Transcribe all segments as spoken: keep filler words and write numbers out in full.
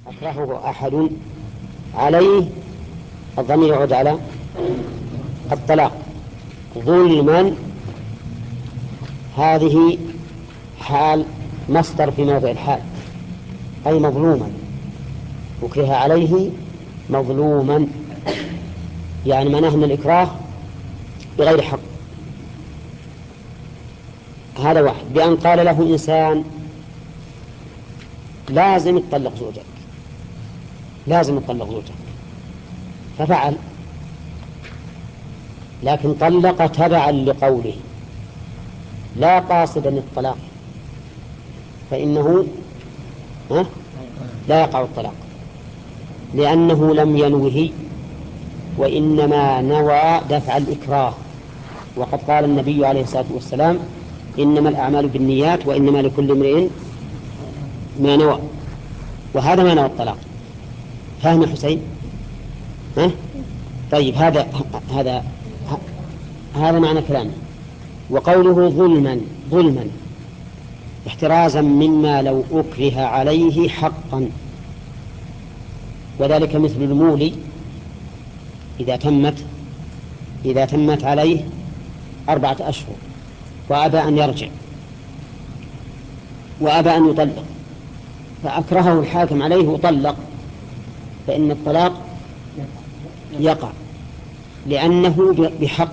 أكرهه أحد عليه الضمير يعود على الطلاق ظلما. هذه حال مصدر في موضع الحال، أي مظلوما، أكره عليه مظلوما، يعني معناه من الإكراه بغير حق. هذا واحد. بأن قال له إنسان لازم تطلق زوجك، لازم تطلق زوجك، ففعل، لكن طلق تبعا لقوله لا قاصدا الطلاق، فإنه لا يقع الطلاق، لأنه لم ينوه، وإنما نوى دفع الإكراه. وقد قال النبي عليه الصلاة والسلام: إنما الأعمال بالنيات وإنما لكل امرئ ما نوى. وهذا ما نوى الطلاق. فهم حسين؟ ها؟ طيب، هذا هذا هذا معنى كلامه. وقوله ظلما ظلما احترازا مما لو أكره عليه حقا، وذلك مثل المولي إذا تمت إذا تمت عليه أربعة أشهر وأبى أن يرجع وأبى أن يطلق، فأكرهه الحاكم عليه وطلق، فإن الطلاق يقع لأنه بحق.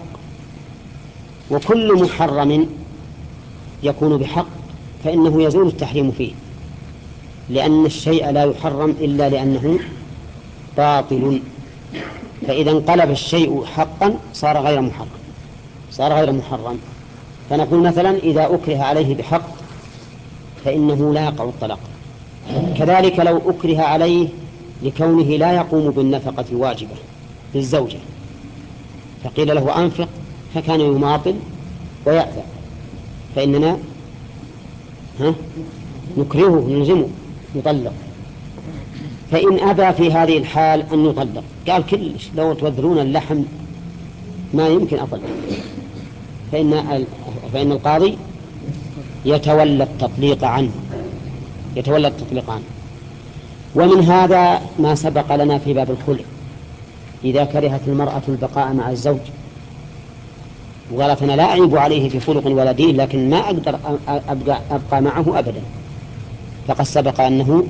وكل محرم يكون بحق فإنه يزول التحريم فيه، لأن الشيء لا يحرم إلا لأنه باطل. فإذا انقلب الشيء حقا صار غير محرم صار غير محرم فنقول مثلا إذا أكره عليه بحق فإنه لا يقع الطلاق. كذلك لو أكره عليه لكونه لا يقوم بالنفقة الواجبة للزوجة، فقيل له أنفق فكان يماطل ويأثم، فإننا ها نكرهه نلزمه يطلق. فإن أبى في هذه الحال أن يطلق، قال كلش لو توذرون اللحم ما يمكن أطلق، فإن فإن القاضي يتولى التطليق عنه يتولى التطليق عنه. ومن هذا ما سبق لنا في باب الخلع، إذا كرهت المرأة البقاء مع الزوج وقالت أنا لا أعيب عليه في خلق ولا دين، لكن ما أقدر أبقى, أبقى معه أبدا، فقد سبق أنه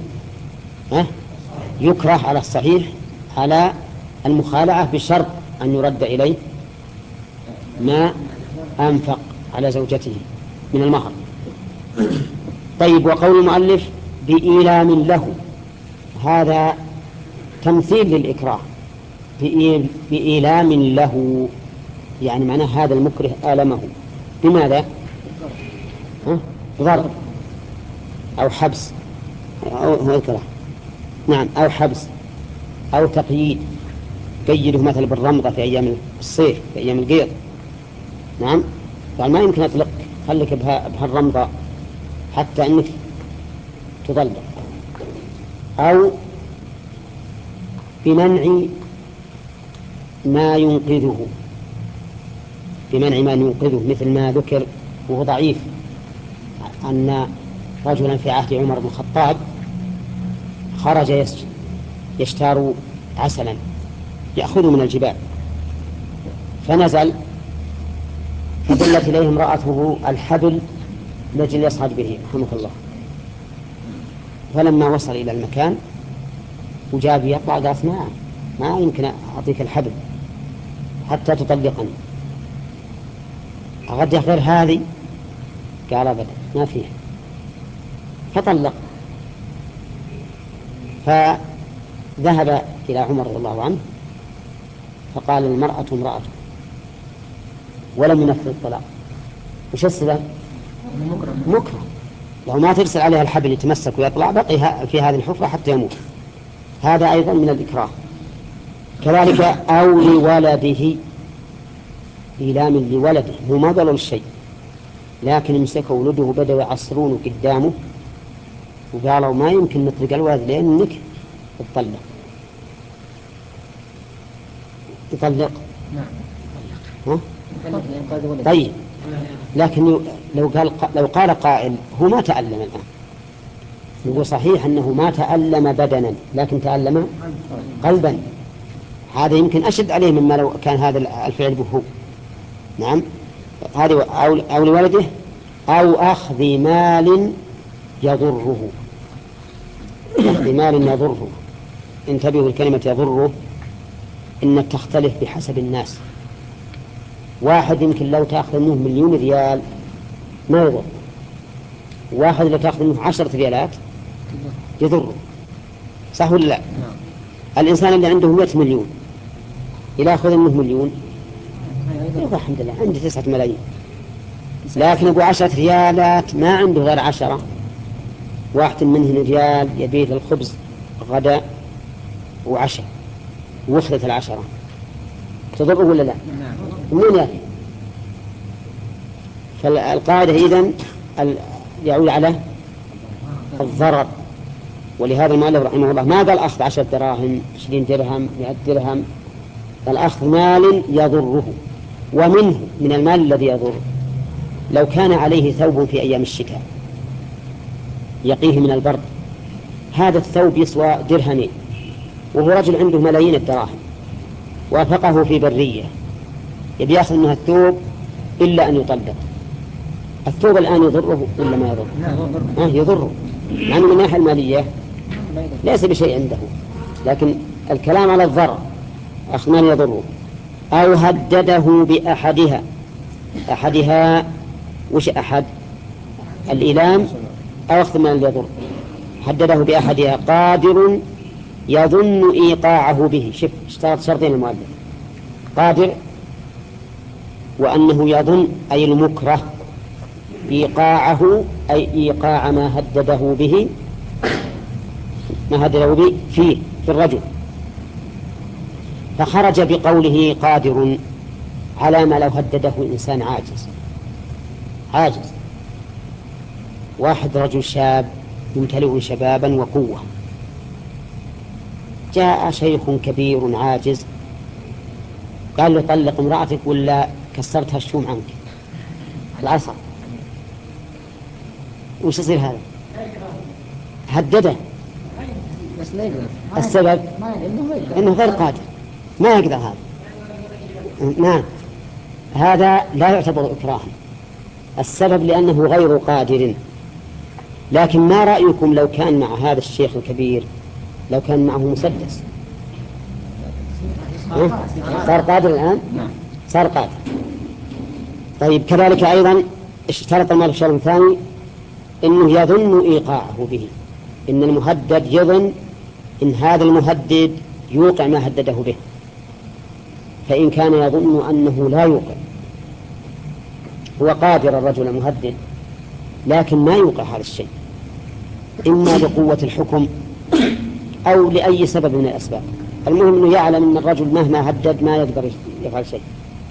يكره على الصحيح على المخالعة بشرط أن يرد إليه ما أنفق على زوجته من المهر. طيب، وقول المؤلف بإيلام له، هذا تمثيل للإكراه. بإيلام له يعني معناه هذا المكره آلمه بماذا؟ ضرب أو حبس أو إكراه، نعم، أو حبس أو تقييد، قيده مثلا بالرمضة في أيام الصيف في أيام القيض، نعم، قال ما يمكن أطلق، خليك بهالرمضة حتى أنك تطلق. أو بمنع ما ينقذه بمنع ما ينقذه مثل ما ذكر وهو ضعيف أن رجلا في عهد عمر بن الخطاب خرج يشتار عسلا يأخذ من الجبال، فنزل فدلت إليه امرأته الحبل لجل يصعد به رحمه الله. فلما وصل إلى المكان وجاب يطلع قالت ما ما يمكن أعطيك الحبل حتى تطلقني، أغدي غير هذه؟ قال أبدا ما فيها، فطلق. فذهب إلى عمر رضي الله عنه فقال المرأة امرأة ولم ينفذ الطلاق. وش السبب؟ مكره، لو ما ترسل عليها الحبل يتمسك ويطلع بقي في هذه الحفرة حتى يموت. هذا أيضا من الإكراه. كذلك أو لولده، إيلام لولده، هو ما ضلل الشيء لكن امسكه ولده بدأوا يعصرونه قدامه وقالوا ما يمكن نطلق الولد لأنك تطلق يطلق ها؟ طيب، لكن لو قال لو قال قائل هو ما تألم الآن نقول صحيح أنه ما تألم بدنا لكن تألم قلبا، هذا يمكن أشد عليه مما لو كان هذا الفعل به. نعم، هذه أو لولده أو أخذ مال يضره، أخذ مال يضره. انتبهوا الكلمة يضره إن تختلف بحسب الناس. واحد يمكن لو تأخذ منه مليون ريال ما يضر، واحد لو تأخذ منه عشرة ريالات يضره، صح ولا لا؟ الإنسان اللي عنده مئة مليون إذا أخذ منه مليون يقول الحمد لله عندي تسعة ملايين، لكن أبو عشرة ريالات ما عنده غير عشرة، واحد منهن ريال يبيت الخبز غداء وعشاء وأخذت العشرة تضره ولا لا؟ منين يأتي؟ فالقاعدة إذن يعود على الضرر. ولهذا المؤلف رحمه الله ما قال أخذ عشرة دراهم عشرين درهم مئة درهم، قال أخذ مال يضره. ومنه من المال الذي يضر لو كان عليه ثوب في أيام الشتاء يقيه من البرد، هذا الثوب يسوى درهمين وهو رجل عنده ملايين الدراهم وافقه في برية يبي يأخذ منها الثوب إلا أن يطلق، الثوب الآن يضره ولا ما يضر؟ آه يضره، يعني من الناحية المالية ليس بشيء عنده، لكن الكلام على الضرر أخذ مال يضره. أو هدده بأحدها، أحدها وش أحد؟ الإيلام أو أخذ مال يضر. هدده بأحدها قادر يظن إيقاعه به، شوف اشترط شرطين المؤلف، قادر وأنه يظن أي المكره، إيقاعه أي إيقاع ما هدده به، ما هدده به فيه في الرجل، فخرج بقوله قادر على ما لو هدده إنسان عاجز. عاجز واحد رجل شاب ممتلئ شبابا وقوة، جاء شيخ كبير عاجز قال له طلق امرأتك ولا كسرتها الشوم عنك العصا، وش يصير هذا؟ هدده. السبب انه غير قادر ما يقدر هذا. نعم، هذا لا يعتبر إكراها، السبب لأنه غير قادر. لكن ما رأيكم لو كان مع هذا الشيخ الكبير لو كان معه مسدس؟ صار قادر الآن؟ صار قادر. طيب كذلك أيضا اشترط المؤلف شرط ثاني إنه يظن إيقاعه به، إن المهدد يظن إن هذا المهدد يوقع ما هدده به، فإن كان يظن أنه لا يوقع، هو قادر الرجل المهدد لكن ما يوقع هذا الشيء، إما بقوة الحكم أو لأي سبب من الأسباب، المهم أنه يعلم أن الرجل مهما هدد ما يقدر يفعل شيء،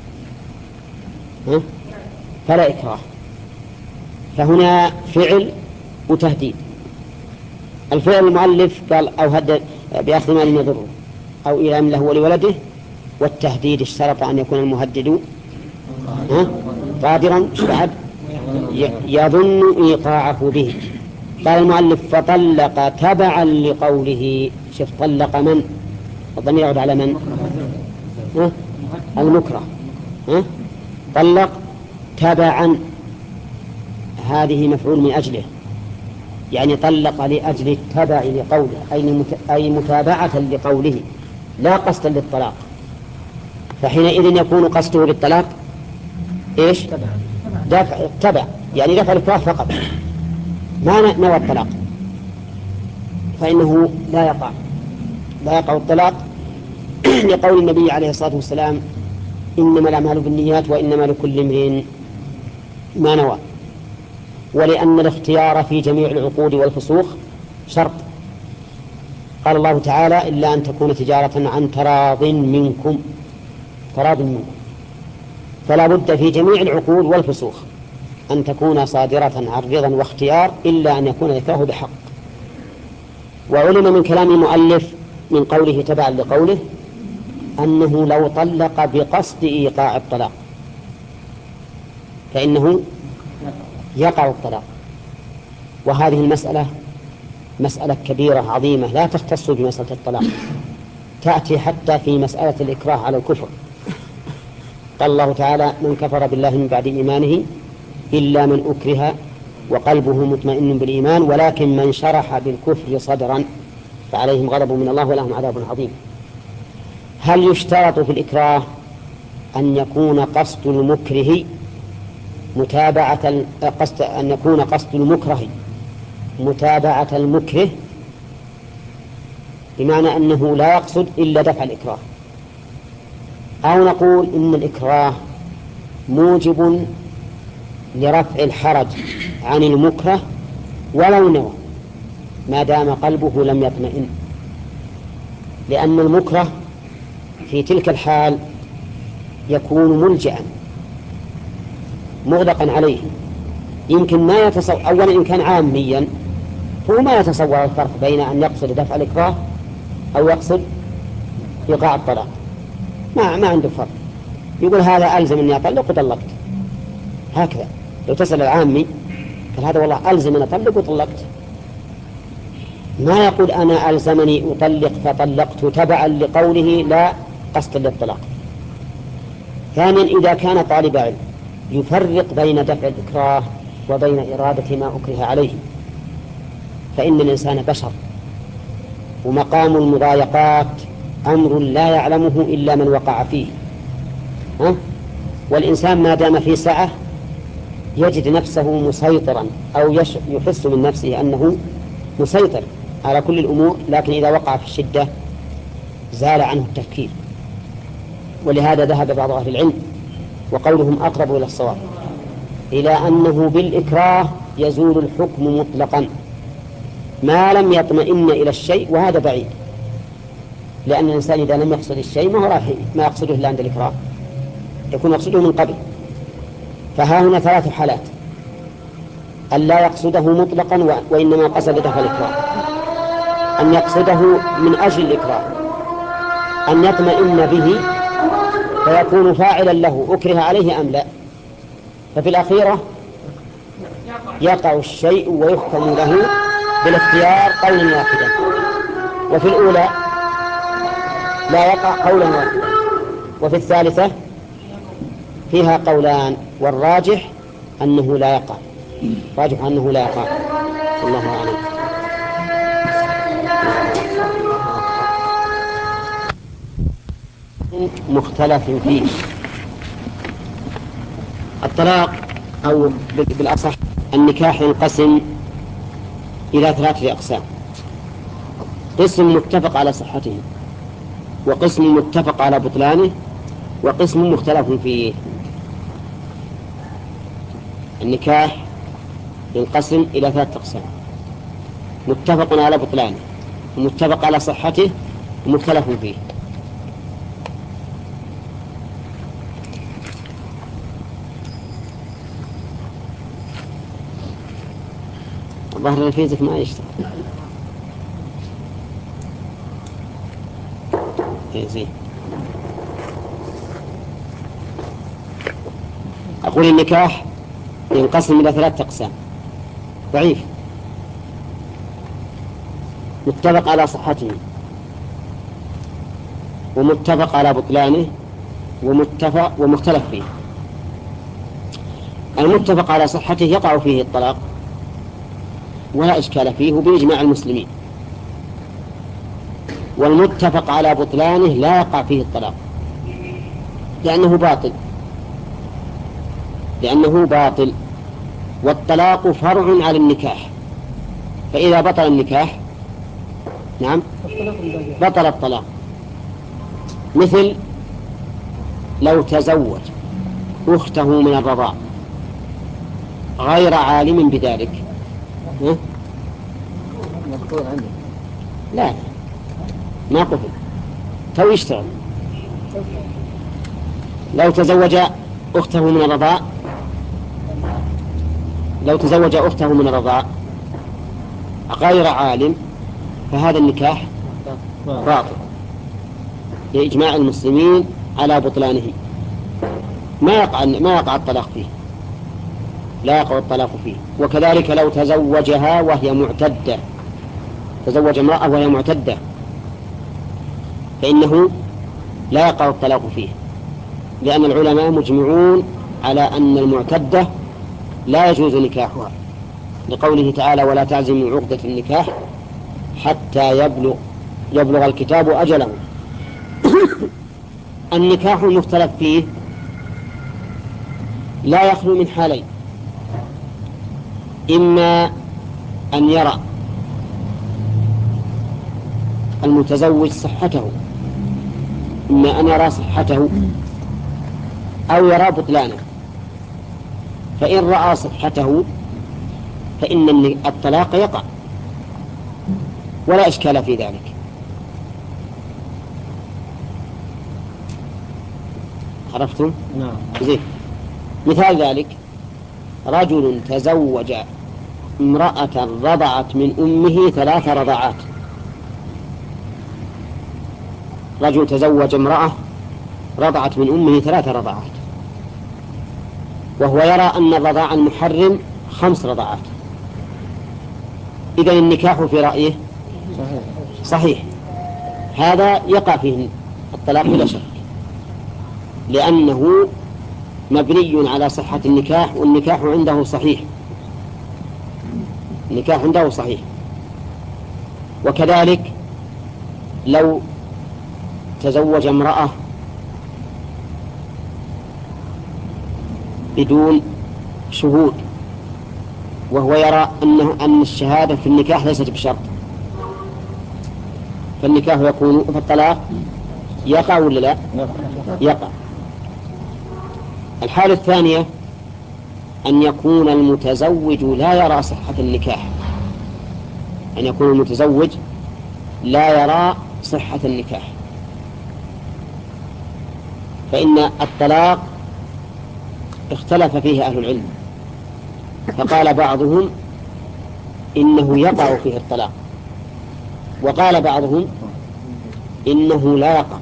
ها؟ فلا إكراه. فهنا فعل وتهديد. الفعل المؤلف قال أو هدد بأخذ مال يضره أو إيلام له ولولده، والتهديد اشترط أن يكون المهدد قادرا بعد يظن إيقاعه به. قال المؤلف فطلق تبعا لقوله، شوف طلق من؟ الضمير يعود على من؟ ها؟ المكره. ها؟ طلق تبعا، هذه مفعول من أجله، يعني طلق لأجل التبع لقوله أي متابعة لقوله لا قصدا للطلاق، فحينئذ يكون قصده للطلاق إيش؟ دفع تبع، يعني دفع الإكراه فقط، ما نوى الطلاق، فإنه لا يقع لا يقع الطلاق لقول النبي عليه الصلاة والسلام إنما الأعمال بالنيات وإنما لكل امرئ ما نوى، ولأن الاختيار في جميع العقود والفسوخ شرط. قال الله تعالى إلا أن تكون تجارة عن تراض منكم، تراض منكم، فلا بد في جميع العقود والفسوخ أن تكون صادرة عن رضا واختيار إلا أن يكون ذكره بحق. وعلم من كلام المؤلف من قوله تبعا لقوله أنه لو طلق بقصد إيقاع الطلاق فإنه يقع الطلاق، وهذه المسألة مسألة كبيرة عظيمة لا تختص بمسألة الطلاق، تأتي حتى في مسألة الإكراه على الكفر. قال الله تعالى: من كفر بالله من بعد إيمانه إلا من أكره وقلبه مطمئن بالإيمان ولكن من شرح بالكفر صدرا فعليهم غضب من الله ولهم عذاب عظيم. هل يشترط في الإكراه أن يكون قصد المكره متابعة قصد أن يكون قصد المكره متابعة المكره، بمعنى أنه لا يقصد إلا دفع الإكراه، أو نقول إن الإكراه موجب لرفع الحرج عن المكره ولو نوى ما دام قلبه لم يطمئن، لأن المكره في تلك الحال يكون ملجأ مغلقا عليه، يمكن ما يتصور. أولا إن كان عاميا هو ما يتصور الفرق بين أن يقصد دفع الإكراه أو يقصد إيقاع الطلاق، ما ما عنده فرق، يقول هذا ألزم أني أطلق وطلقت هكذا. لو تسأل العامي قال هذا والله ألزم أن أطلق وطلقت، ما يقول أنا ألزمني أطلق فطلقت تبعا لقوله لا قصد للطلاق. ثانيا إذا كان طالب علم يفرق بين دفع الإكراه وبين إرادة ما أكره عليه، فإن الإنسان بشر ومقام المضايقات أمر لا يعلمه إلا من وقع فيه. ها؟ والإنسان ما دام في سعة يجد نفسه مسيطرا أو يحس من نفسه أنه مسيطر على كل الأمور، لكن إذا وقع في الشدة زال عنه التفكير. ولهذا ذهب بعض أهل العلم وقولهم أقرب إلى الصواب إلى أنه بالإكراه يزول الحكم مطلقا ما لم يطمئن إلى الشيء، وهذا بعيد، لأن الإنسان إذا لم يقصد الشيء ما هو راح ما يقصده إلا عند الإكراه، يكون يقصده من قبل. فها هنا ثلاث حالات: أن لا يقصده مطلقا وإنما قصد دفع الإكراه، أن يقصده من أجل الإكراه، أن يطمئن به فيكون فاعلا له أكره عليه أم لا. ففي الأخيرة يقع الشيء ويحكم له بالاختيار قولا واحدا، وفي الأولى لا يقع قولا واحدا، وفي الثالثة فيها قولان، والراجح أنه لا يقع، راجح أنه لا يقع. الله أعلم. مختلف فيه. الطلاق أو بالأصح النكاح ينقسم إلى ثلاثة أقسام: قسم متفق على صحته، وقسم متفق على بطلانه، وقسم مختلف فيه. النكاح ينقسم إلى ثلاثة أقسام: متفق على بطلانه، ومتفق على صحته، ومختلف فيه. ظهر الفيزيك ما يشتغل. إيه زين. أقول النكاح ينقسم إلى ثلاثة أقسام: ضعيف، متفق على صحته، ومتفق على بطلانه، ومتفق ومختلف فيه. المتفق على صحته يقع فيه الطلاق ولا إشكال فيه بإجماع المسلمين، والمتفق على بطلانه لا يقع فيه الطلاق لأنه باطل لأنه باطل والطلاق فرع على النكاح، فإذا بطل النكاح نعم بطل الطلاق. مثل لو تزوج أخته من الرضاع غير عالم بذلك، ها؟ لا ما قفل، تو يشتغل. لو تزوج أخته من الرضاع لو تزوج أخته من الرضاع غير عالم فهذا النكاح باطل لإجماع المسلمين على بطلانه، ما يقع ما يقع الطلاق فيه، لا يقع الطلاق فيه. وكذلك لو تزوجها وهي معتدة تزوج امرأة وهي معتدة فإنه لا يقع الطلاق فيه، لأن العلماء مجمعون على أن المعتدة لا يجوز نكاحها، لقوله تعالى ولا تعزموا عقدة النكاح حتى يبلغ, يبلغ الكتاب أجله. النكاح المختلف فيه لا يخلو من حالين: إما أن يرى المتزوج صحته إما أن يرى صحته أو يرى بطلانه، فإن رأى صحته فإن الطلاق يقع ولا إشكال في ذلك. عرفتم؟ نعم. زين. مثال ذلك رجل تزوج امرأة رضعت من أمه ثلاث رضعات. رجل تزوج امرأة رضعت من أمه ثلاث رضعات، وهو يرى أن الرضاع المحرم خمس رضعات. إذن النكاح في رأيه صحيح. صحيح. هذا يقع فيه الطلاق بلا شك، لأنه مبني على صحة النكاح، والنكاح عنده صحيح. النكاح عنده صحيح. وكذلك لو تزوج امرأة بدون شهود، وهو يرى أنه أن الشهادة في النكاح ليست بشرط، فالنكاح يكون فالطلاق يقع ولا لا؟ يقع. الحالة الثانية أن يكون المتزوج لا يرى صحة النكاح، أن يكون المتزوج لا يرى صحة النكاح، فإن الطلاق اختلف فيه أهل العلم، فقال بعضهم إنه يقع فيه الطلاق، وقال بعضهم إنه لا يقع.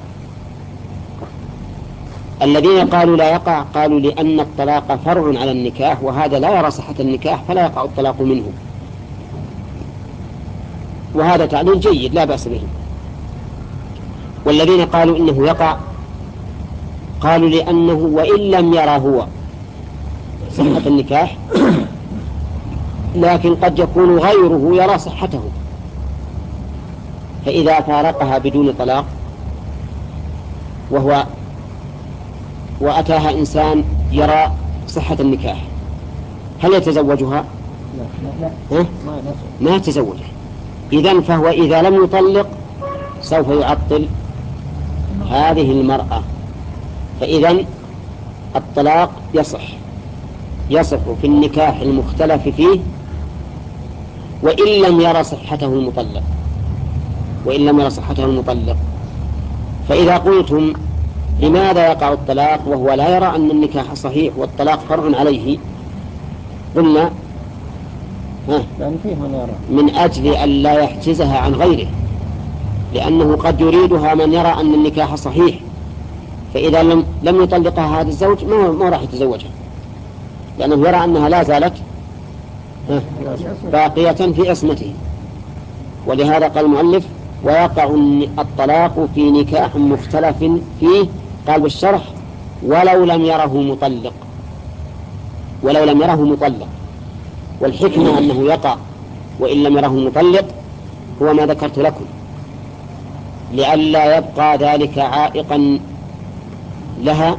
الذين قالوا لا يقع قالوا لأن الطلاق فرع على النكاح، وهذا لا يرى صحة النكاح فلا يقع الطلاق منه، وهذا تعليل جيد لا بأس به. والذين قالوا إنه يقع قالوا لأنه وإن لم يرى هو صحة النكاح لكن قد يكون غيره يرى صحته، فإذا فارقها بدون طلاق وهو وأتاها إنسان يرى صحة النكاح هل يتزوجها؟ لا لا ها؟ ما يتزوجها. إذن فهو إذا لم يطلق سوف يعطل هذه المرأة، فإذن الطلاق يصح يصح في النكاح المختلف فيه وإن لم يرى صحته المطلق وإن لم يرى صحته المطلق. فإذا قلتم لماذا يقع الطلاق وهو لا يرى أن النكاح صحيح والطلاق فرع عليه، قلنا ها من أجل أن لا يحجزها عن غيره، لأنه قد يريدها من يرى أن النكاح صحيح، فإذا لم لم يطلقها هذا الزوج ما ما راح يتزوجها، لأنه يرى أنها لا زالت باقية في عصمته. ولهذا قال المؤلف ويقع الطلاق في نكاح مختلف فيه، قال بالشرح ولو لم يره مطلق ولو لم يره مطلق. والحكمة أنه يقع وإن لم يره مطلق هو ما ذكرت لكم، لئلا يبقى ذلك عائقا لها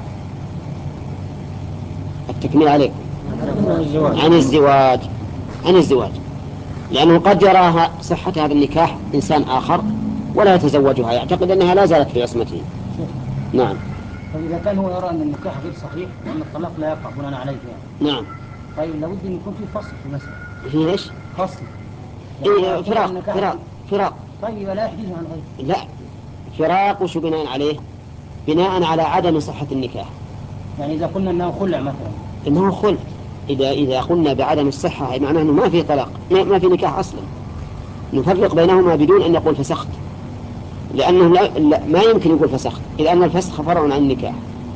التكميل عليكم عن الزواج عن الزواج لأنه قد يراها صحة هذا النكاح إنسان آخر ولا يتزوجها، يعتقد أنها لا زالت في عصمته. نعم. فإذا كان هو يرى أن النكاح غير صحيح وأن الطلاق لا يقع بناء عليه يعني. نعم. طيب لابد أن يكون في فصل في المسألة. في إيش؟ فصل. إيه فراق فراق فراق. طيب لا يحجزه عن غيره. لا، فراق وش بناء عليه؟ بناء على عدم صحة النكاح. يعني إذا قلنا أنه خلع مثلا. إنه خلع. إذا إذا قلنا بعدم الصحة معناه أنه ما في طلاق، ما في نكاح أصلا. نفرق بينهما بدون أن نقول فسخت، لأنه لا, لا ما يمكن يقول فسخت، إذ أن الفسخ فرع عن النكاح.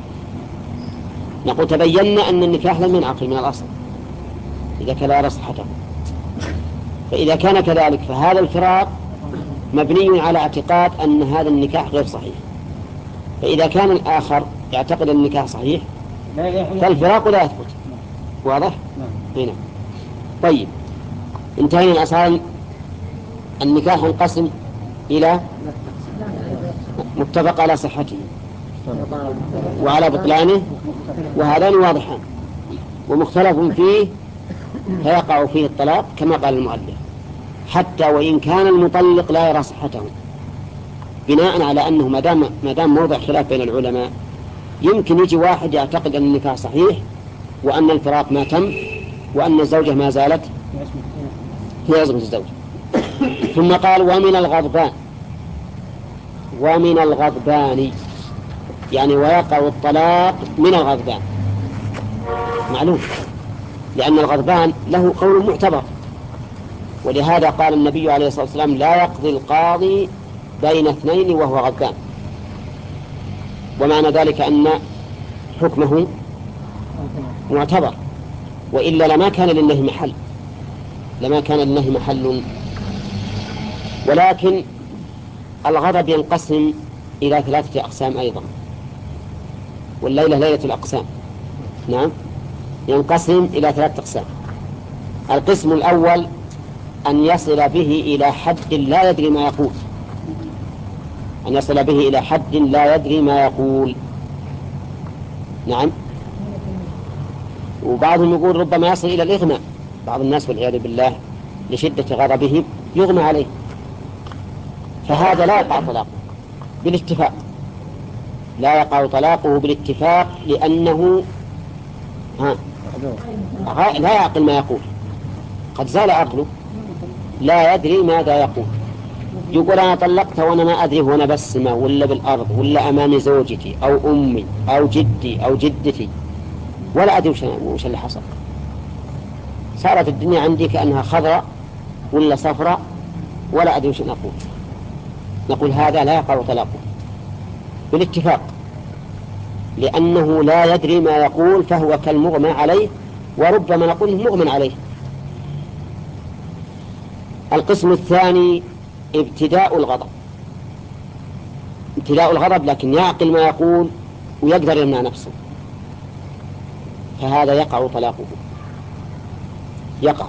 نقول تبينا أن النكاح لم ينعقد من الأصل إذا كان لا يرى صحته. فإذا كان كذلك فهذا الفراق مبني على اعتقاد أن هذا النكاح غير صحيح. فإذا كان الآخر يعتقد أن النكاح صحيح فالفراق لا يثبت. واضح؟ هنا. طيب، انتهينا الأصل. النكاح ينقسم إلى متفق على صحته وعلى بطلانه، وهذان واضحان، ومختلف فيه فيقع فيه الطلاق كما قال المؤلف، حتى وإن كان المطلق لا يرى صحته، بناء على أنه ما دام موضع خلاف بين العلماء، يمكن يجي واحد يعتقد أن النكاح صحيح وأن الفراق ما تم وأن الزوجة ما زالت في عصمة الزوج. ثم قال ومن الغضبان، ومن الغضبان يعني ويقع الطلاق من الغضبان، معلوم، لأن الغضبان له قول معتبر، ولهذا قال النبي عليه الصلاة والسلام لا يقضي القاضي بين اثنين وهو غضبان، ومعنى ذلك أن حكمه معتبر، وإلا لما كان للنهي محل لما كان للنهي محل. ولكن الغضب ينقسم إلى ثلاثة أقسام أيضا، والليلة ليلة الأقسام. نعم، ينقسم إلى ثلاثة أقسام. القسم الأول أن يصل به إلى حد لا يدري ما يقول أن يصل به إلى حد لا يدري ما يقول. نعم، وبعضهم يقول ربما يصل إلى الإغماء. بعض الناس والعياذ بالله لشدة غضبهم يغمى عليه، فهذا لا يقع طلاقه بالاتفاق، لا يقع طلاقه بالاتفاق، لأنه ها لا يعقل ما يقول، قد زال عقله، لا يدري ماذا يقول. يقول أنا طلقت وأنا ما أدري هو أنا بالسماء ولا بالأرض ولا أمام زوجتي أو أمي أو جدي أو جدتي، ولا أدري وش اللي حصل. صارت الدنيا عندي كأنها خضراء ولا صفراء ولا أدري وش نقول. نقول هذا لا يقع طلاقه بالاتفاق، لأنه لا يدري ما يقول، فهو كالمغمى عليه، وربما نقول مغمى عليه. القسم الثاني ابتداء الغضب، ابتداء الغضب لكن يعقل ما يقول ويقدر يمنع نفسه، فهذا يقع طلاقه، يقع،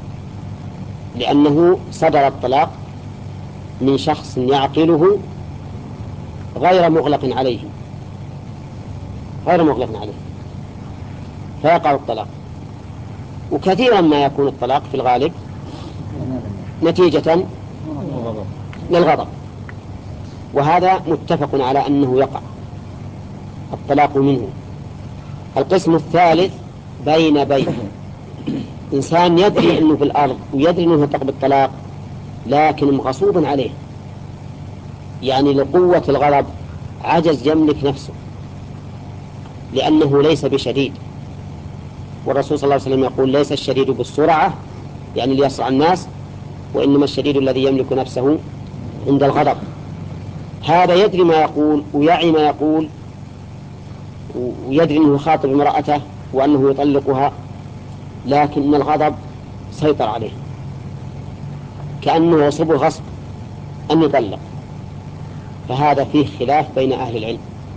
لأنه صدر الطلاق من شخص يعقله غير مغلق عليه غير مغلق عليه فيقع الطلاق. وكثيرا ما يكون الطلاق في الغالب نتيجة للغضب، وهذا متفق على أنه يقع الطلاق منه. القسم الثالث بين بين إنسان يدري أنه في الأرض ويدري أنه يطلق بالطلاق لكن مغصوب عليه، يعني لقوة الغضب عجز يملك نفسه لأنه ليس بشديد، والرسول صلى الله عليه وسلم يقول ليس الشديد بالسرعة يعني ليسرع الناس، وإنما الشديد الذي يملك نفسه عند الغضب. هذا يدري ما يقول ويعي ما يقول ويدري أنه يخاطب امرأته وأنه يطلقها، لكن الغضب سيطر عليه كأنه يصيب الغصب أن يطلق. فهذا فيه خلاف بين أهل العلم،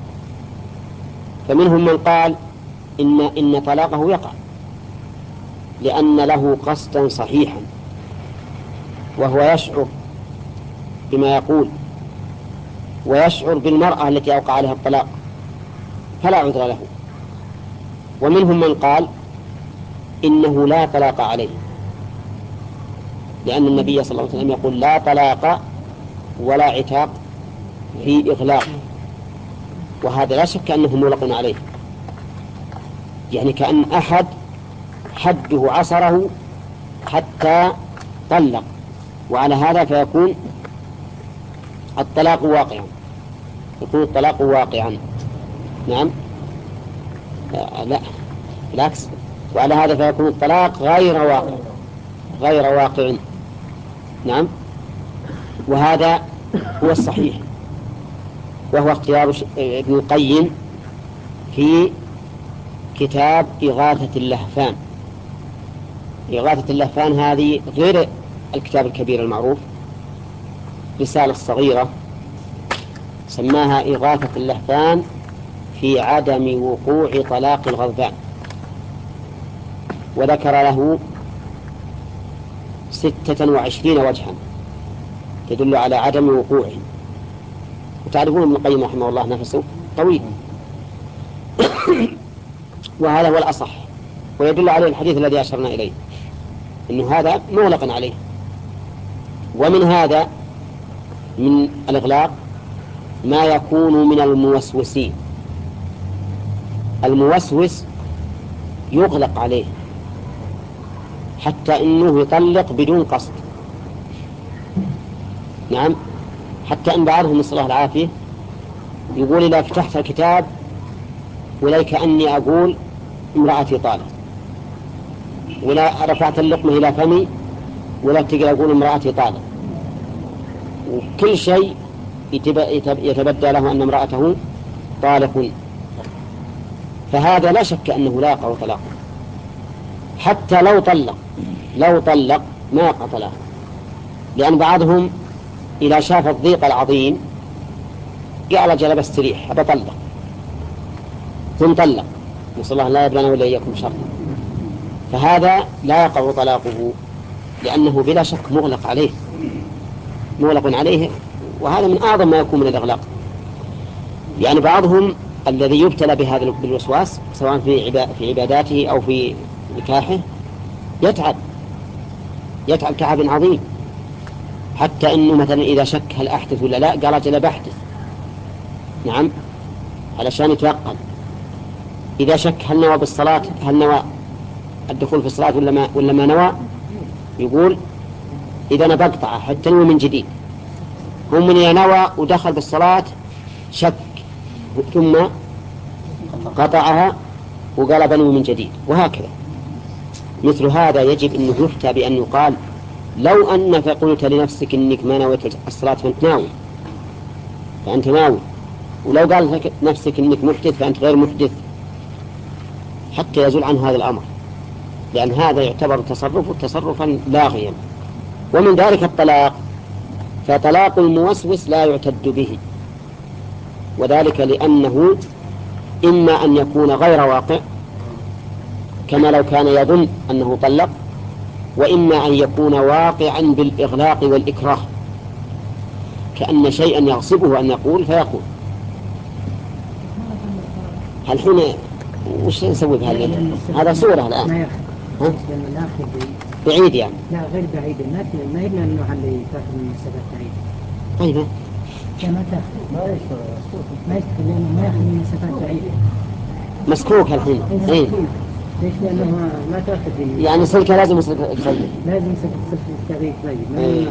فمنهم من قال إن, إن طلاقه يقع لأن له قصدا صحيحا وهو يشعر بما يقول ويشعر بالمرأة التي أوقع عليها الطلاق فلا عذر له. ومنهم من قال إنه لا طلاق عليه، لأن النبي صلى الله عليه وسلم يقول لا طلاق ولا عتاق في إغلاق، وهذا لا شك أنه مغلق عليه، يعني كأن أحد حده عصره حتى طلق، وعلى هذا فيكون الطلاق واقعا يكون الطلاق واقعا. نعم، لا بالعكس، وعلى هذا فيكون الطلاق غير واقع غير واقع. نعم، وهذا هو الصحيح، وهو اختيار ابن القيم في كتاب إغاثة اللهفان. إغاثة اللهفان هذه غير الكتاب الكبير المعروف، الرسالة الصغيرة سماها إغاثة اللهفان في عدم وقوع طلاق الغضبان، وذكر له ستة وعشرين وجها تدل على عدم وقوعه. وتعرفون ابن القيم رحمه الله نفسه طويل وهذا هو الأصح، ويدل عليه الحديث الذي أشرنا إليه إنه هذا مغلق عليه. ومن هذا من الإغلاق ما يكون من الموسوسين. الموسوس يغلق عليه حتى إنه يطلق بدون قصد. نعم، حتى إن بعضهم نسأل الله العافية يقول إذا فتحت الكتاب وليك أني أقول امرأتي طالق، ولا رفعت اللقمة إلى فمي ولا تقل أقول امرأتي طالق، وكل شيء يتبدى له أن امرأته طالق، فهذا لا شك أنه لا يقع طلاق. حتى لو طلق لو طلق ما يقع طلاق، لأن بعضهم إذا شاف الضيق العظيم قال جلب استريح بطلق ثم طلق، نسأل الله لا يبلغنا ولا إياكم شر، فهذا لا يقع طلاقه لأنه بلا شك مغلق عليه مغلق عليه وهذا من أعظم ما يكون من الإغلاق. يعني بعضهم الذي يبتلى بهذا بالوسواس سواء في في عباداته أو في نكاحه يتعب يتعب تعب عظيم، حتى إنه مثلا إذا شك هل أحدث ولا لا قال أجل بحدث، نعم، علشان يتوقن. إذا شك هل نوى بالصلاة هل نوى الدخول في الصلاة ولا ما, ولا ما نوى، يقول إذا أنا بقطع حتى نوى من جديد. هم من ينوى ودخل بالصلاة شك ثم قطعها وقال بنوي من جديد، وهكذا. مثل هذا يجب أن يفتى بأن يقال لو أنك قلت لنفسك إنك ما نويت الصلاة فأنت ناوي فأنت ناوي، ولو قال نفسك إنك محدث فأنت غير محدث، حتى يزول عن هذا الأمر، لأن هذا يعتبر تصرف تصرفا لاغيا. ومن ذلك الطلاق، فطلاق الموسوس لا يعتد به، وذلك لأنه إما أن يكون غير واقع كما لو كان يظن أنه طلق، وإما أن يكون واقعا بالإغلاق والإكراه كأن شيئا يغصبه أن يقول فيقول. هل حين وش نسوي بهذا؟ هذا صورة الآن بعيد يعني لا غير بعيد، ما يبنى أنه اللي تأخذ من مسافات بعيدة. طيب كما تأخذ ما يستخدم لأنه ما يأخذ من مسافات بعيدة مسكوك الحين. إيه ليش؟ لأنه ما ما تأخذ يعني سلكة لازم يسلك الفيد لازم يسلك التغيير طيب ما إيه.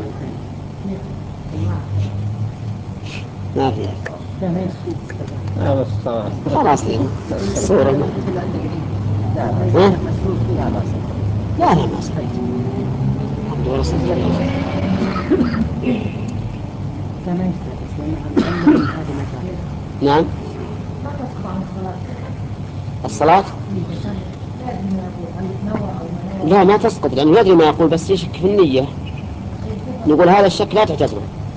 ما فيها لا ما يسلك لا بس خلاص الصورة ما ها؟ لا لا ما صحيح الحمد لله صحيح. كما يستطيع نعم. الصلاة لا ما تسقط لأنه يدري ما يقول بس يشك في النية، نقول هذا الشك لا تعتذره.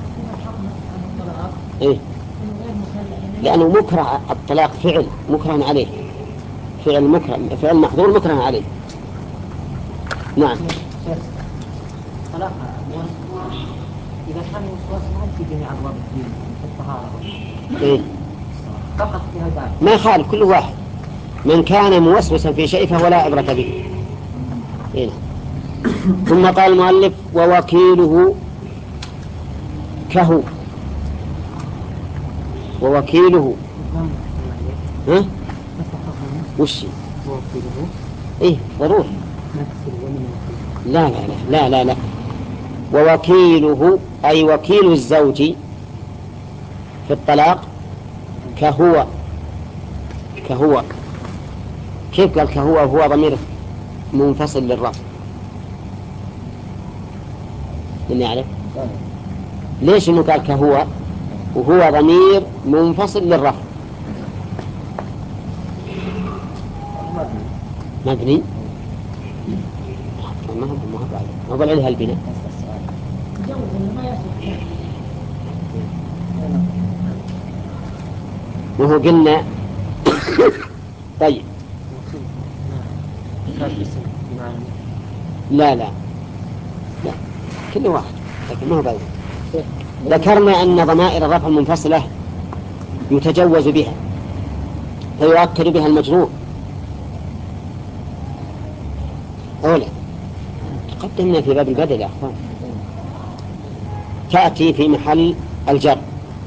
إيه؟ لأنه مكره الطلاق فعل مكره عليه، فعل مكره فعل محظور مكره عليه. نعم. طلاق إذا كان وسواس ما في جميع أبواب الدين في الطهارة إيه؟ فقط في هذا ما يخالف كل واحد، من كان موسوسا في شيء فهو لا عبرة به. إيه؟ ثم قال المؤلف ووكيله كهو، ووكيله ها؟ وش إيه ضروري؟ لا لا لا لا لا ووكيله أي وكيل الزوج في الطلاق كهو. كهو كيف قال كهو؟ هو ضمير منفصل للرفع، من يعرف ليش انه قال كهو وهو ضمير منفصل للرفع؟ مبني ما هو ما هو ما هو عليها البناء. وهو قلنا طيب لا لا لا كل واحد لكن ما هو بعد. ذكرنا أن ضمائر الرفع المنفصلة يتجوز بها فيؤكد بها المجرور أولا. قدمنا في باب البدل يا أخوان. تأتي في محل الجر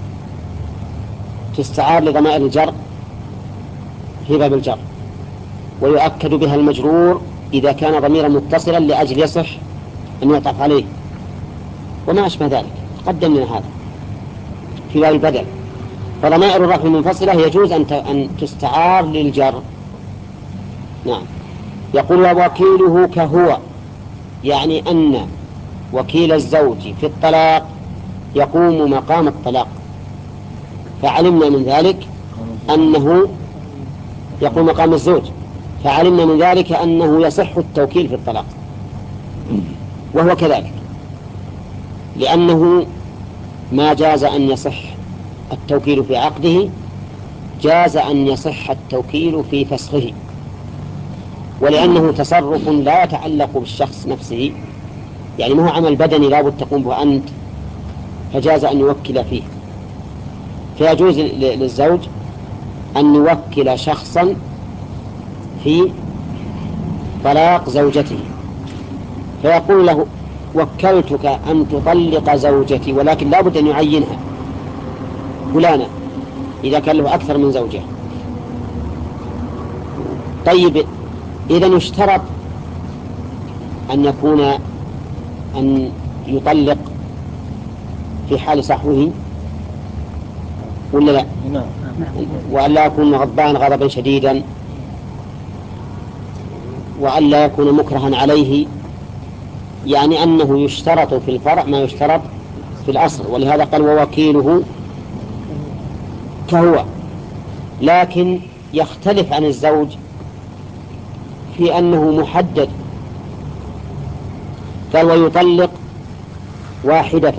تستعار لضمائر الجر في باب الجر ويؤكد بها المجرور إذا كان ضميرا متصلا لأجل يصح أن يعطف عليه وما أشبه ذلك. قدمنا هذا في باب البدل. فضمائر الرفع المنفصلة يجوز أن تستعار للجر. نعم. يقول وكيله كهو، يعني أن وكيل الزوج في الطلاق يقوم مقام الطلاق، فعلمنا من ذلك أنه يقوم مقام الزوج، فعلمنا من ذلك أنه يصح التوكيل في الطلاق، وهو كذلك لأنه ما جاز أن يصح التوكيل في عقده جاز أن يصح التوكيل في فسخه، ولأنه تصرف لا يتعلق بالشخص نفسه، يعني ما هو عمل بدني لا بد تقوم به أنت، فجاز أن يوكل فيه. فيجوز للزوج أن يوكل شخصا في طلاق زوجته فيقول له وكلتك أن تطلق زوجتي، ولكن لا بد أن يعينها فلانة إذا كان له أكثر من زوجة. طيب إذا اشترط أن يكون أن يطلق في حال صحوه ولا لا؟ وأن لا يكون غضبان غضبا شديدا، وأن لا يكون مكرها عليه، يعني أنه يشترط في الفرع ما يشترط في الأصل، ولهذا قال ووكيله كهو. لكن يختلف عن الزوج في أنه محدد، قال ويطلق واحدة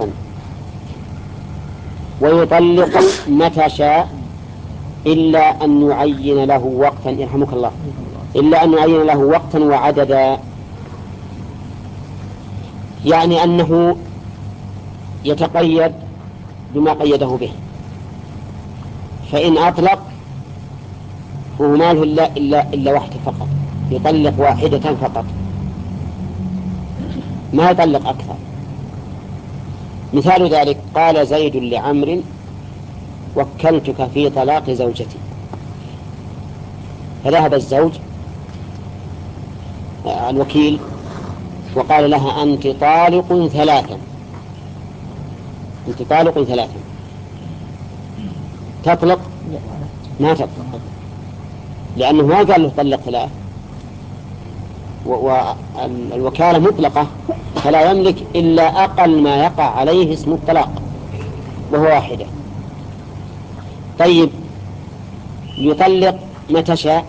ويطلق متى شاء إلا أن يعين له وقتا، يرحمك الله، إلا أن يعين له وقتا وعددا، يعني أنه يتقيد بما قيده به. فإن أطلق فهو ماله إلا, إلا, إلا واحدة فقط، يطلق واحدة فقط ما يطلق أكثر. مثال ذلك قال زيد لعمر وكلتك في طلاق زوجتي، فذهب الزوج الوكيل وقال لها أنت طالق ثلاثا، أنت طالق ثلاثا، تطلق؟ ما تطلق، لأنه ما قال له طلق ثلاث، والوكالة مطلقة فلا يملك إلا أقل ما يقع عليه اسم الطلاق وهو واحدة. طيب يطلق متى شاء؟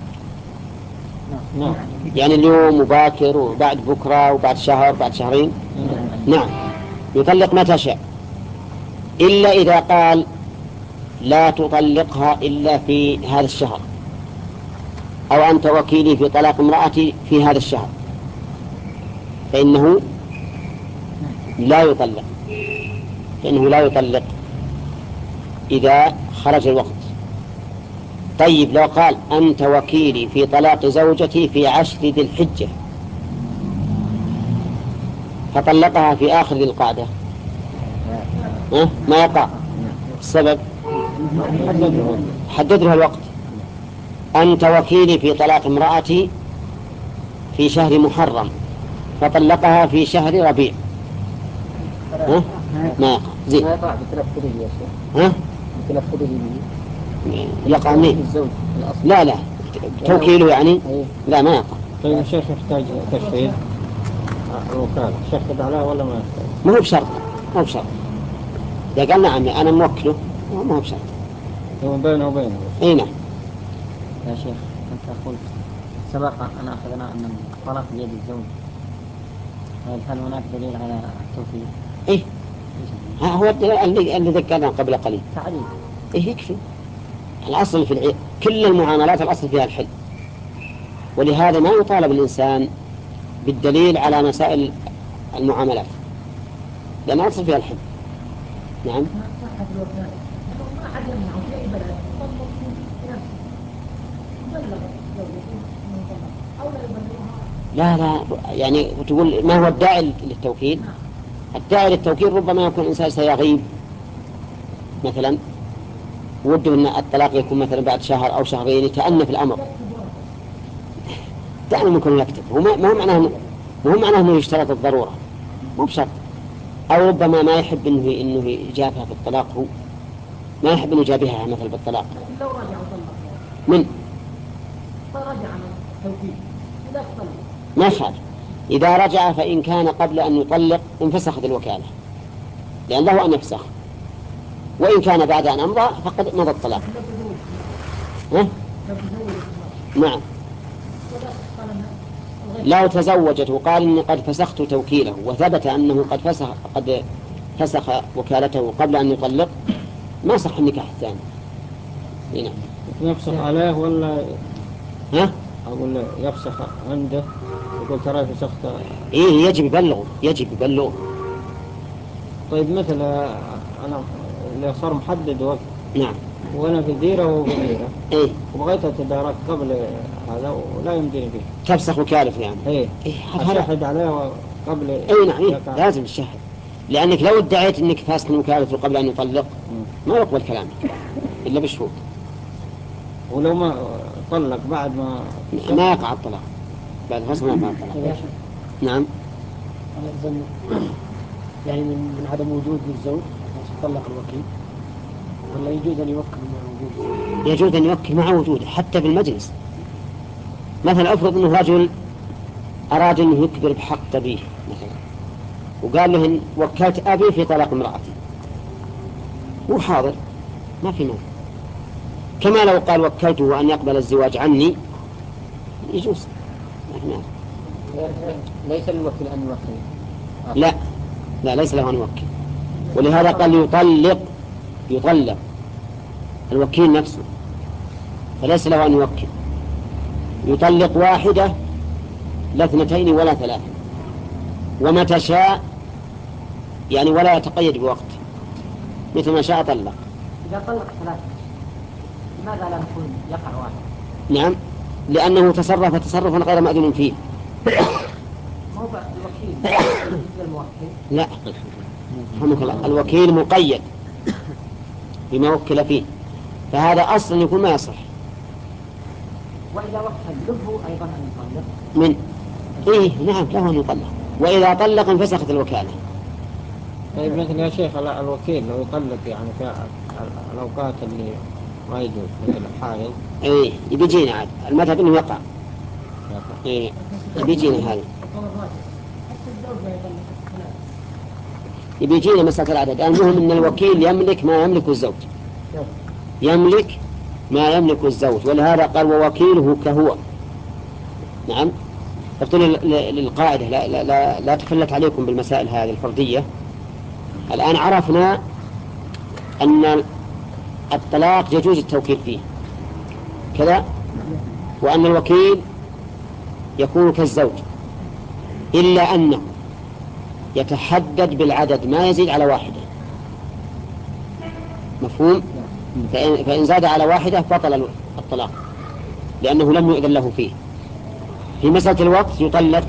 يعني اليوم وباكر وبعد بكرة وبعد شهر وبعد شهرين. نعم يطلق متى شاء، إلا إذا قال لا تطلقها إلا في هذا الشهر، أو أنت وكيلي في طلاق امرأتي في هذا الشهر، فإنه لا يطلق، فإنه لا يطلق إذا خرج الوقت. طيب لو قال أنت وكيلي في طلاق زوجتي في عشر ذي الحجة فطلقها في آخر ذي القعدة، أه؟ ما يقع. السبب حدد له الوقت. أنت وكيلي في طلاق امرأتي في شهر محرم فطلقها في شهر ربيع، ها؟ ما يقع. زين ما يقع بتلفظه يا شيخ. ها؟ بتلفظه يقع مين؟ الزوج الأصل. لا لا توكيله يعني لا ما يقع. طيب الشيخ يحتاج تشهيد الوكالة شهد عليها ولا ما يحتاج؟ ما هو بشرط، ما هو بشرط. إذا قال نعم أنا موكله ما هو بشرط. هو بينه وبينه. أي نعم. يا شيخ أنت أقول سبق أن أخذنا أن الطلاق بيد الزوج، هل هناك دليل على التوكيل؟ إيه ها هو الدليل اللي اللي ذكرنا قبل قليل. تعليل. إيه يكفي. الأصل في الع... كل المعاملات الأصل فيها الحل، ولهذا ما يطالب الإنسان بالدليل على مسائل المعاملات لأن الأصل فيها الحل. نعم. لا لا يعني تقول ما هو الداعي للتوكيل؟ الداعي للتوكيل ربما يكون الإنسان سيغيب مثلا، وده أن الطلاق يكون مثلا بعد شهر أو شهرين، يتأنى في الأمر، دعني ممكن يكتب، هو ما هو معناه ما هو معناه أنه يشترط الضرورة، مو بشرط. أو ربما ما يحب إنه إنه يجابها في الطلاق، هو ما يحب إنه يجابها مثلا بالطلاق. لو رجع وطلق من فرجع من التوكيد إذا اختلف ما يخالف. إذا رجع فإن كان قبل أن يطلق انفسخت الوكالة لأن له أن يفسخ، وإن كان بعد أن أمضى فقد مضى الطلاق. ها؟ نعم. لو تزوجت وقال إني قد فسخت توكيله وثبت أنه قد فسخ قد فسخ وكالته قبل أن يطلق ما صح النكاح الثاني. هنا يفسخ عليه ولا ها؟ أقول يفسخ عنده يقول ترى فسخت. إيه يجب يبلغه يجب يبلغه. طيب مثل أنا اللي صار محدد وقت. نعم. وأنا في ديرة وفي ديرة. إيه. وبغيت أتدارك قبل هذا ولا يمديني فيه. تفسخ وكالة يعني. إيه. إيه أشهد عليه قبل. إيه نعم إيه. لازم الشهد، لأنك لو ادعيت إنك فاسق وكالته قبل أن يطلق ما يقبل كلامك إلا بالشهود. ولو ما طلق بعد ما ما يقع الطلاق بعد فسخ ما يقع الطلاق. نعم. يعني من عدم وجود الزوج يطلق الوكيل ولا يجوز أن يوكل مع وجوده؟ يجوز أن يوكل مع وجوده حتى في المجلس. مثلا أفرض أنه رجل أراد أن يكبر بحق أبيه مثلا وقال له إن وكلت أبي في طلاق امرأتي هو حاضر ما في مانع، كما لو قال وكلته أن يقبل الزواج عني يجوز ما في مانع. ليس للوكيل أن يوكل. لا لا ليس له أن يوكل، ولهذا قال يطلق يطلق الوكيل نفسه فليس له أن يوكل. يطلق واحدة لا اثنتين ولا ثلاثة ومتى شاء يعني ولا يتقيد بوقت، مثل ما شاء طلق. إذا طلق ثلاثة لماذا لا نقول يقع واحد؟ نعم لأنه تصرف تصرفا غير مأذون فيه. مو الوكيل الموكل. لا الوكيل مقيد بما وكل فيه، فهذا أصلا يكون ما يصح. وإذا وكل له أيضا أن يطلق من إيه نعم له أن يطلق، وإذا طلق انفسخت الوكالة. طيب مثل يا شيخ الوكيل لو يطلق يعني في الأوقات اللي ما يجوز مثل الحائض. إيه يبيجينا عاد المذهب إنه يقع. إيه يبيجينا هذا يبيجينا مسألة العدد. المهم أن الوكيل يملك ما يملك الزوج، يملك ما يملك الزوج، ولهذا قال ووكيله كهو. نعم. افتنوا للقاعدة لا, لا, لا, لا تفلت عليكم بالمسائل هذه الفردية. الآن عرفنا أن الطلاق يجوز التوكيل فيه كذا، وأن الوكيل يكون كالزوج إلا أنه يتحدد بالعدد ما يزيد على واحدة. مفهوم؟ فإن, فإن زاد على واحدة بطل الطلاق لأنه لم يؤذن له فيه. في مسألة الوقت يطلق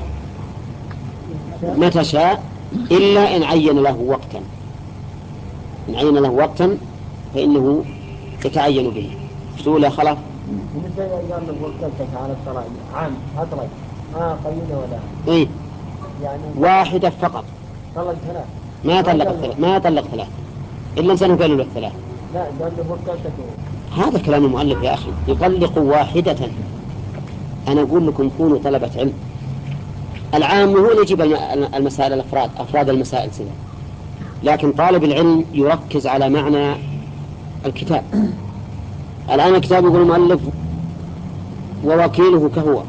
متى شاء إلا إن عين له وقتا، إن عين له وقتا فإنه يتعين به. سؤال يا خلف ومثل أيام وكلتك على الطلاق عام هطلق ما قيده ولا إيه يعني واحدة فقط طلق ثلاث ما طلق الثلاث ما طلق ثلاث إلا إنسان قالوا له الثلاث. لا قال له وكلتك. هذا كلام المؤلف يا أخي، يطلق واحدة. أنا أقول لكم كونوا طلبة علم. العام هو اللي يجيب المسائل الأفراد أفراد المسائل سنة، لكن طالب العلم يركز على معنى الكتاب. الآن الكتاب يقول المؤلف ووكيله كهو،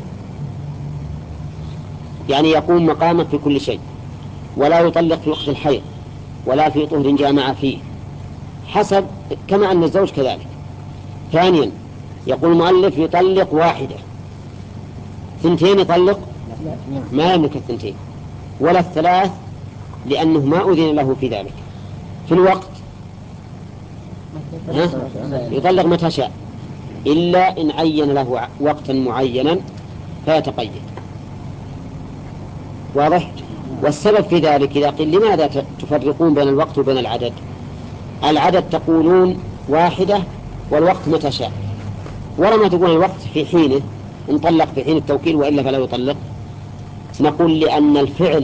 يعني يقوم مقامه في كل شيء، ولا يطلق في وقت الحيض ولا في طهر جامع فيه، حسب كما أن الزوج كذلك. ثانيا يقول المؤلف يطلق واحدة، ثنتين يطلق ما يملك الثنتين ولا الثلاث لأنه ما أذن له في ذلك. في الوقت ها؟ يطلق متى شاء إلا إن عين له وقتا معينا فيتقيد. واضح؟ والسبب في ذلك إذا قيل لماذا تفرقون بين الوقت وبين العدد؟ العدد تقولون واحدة والوقت متى شاء، ولما تقول الوقت في حينه نطلق في حين التوكيل وإلا فلا يطلق. نقول لأن الفعل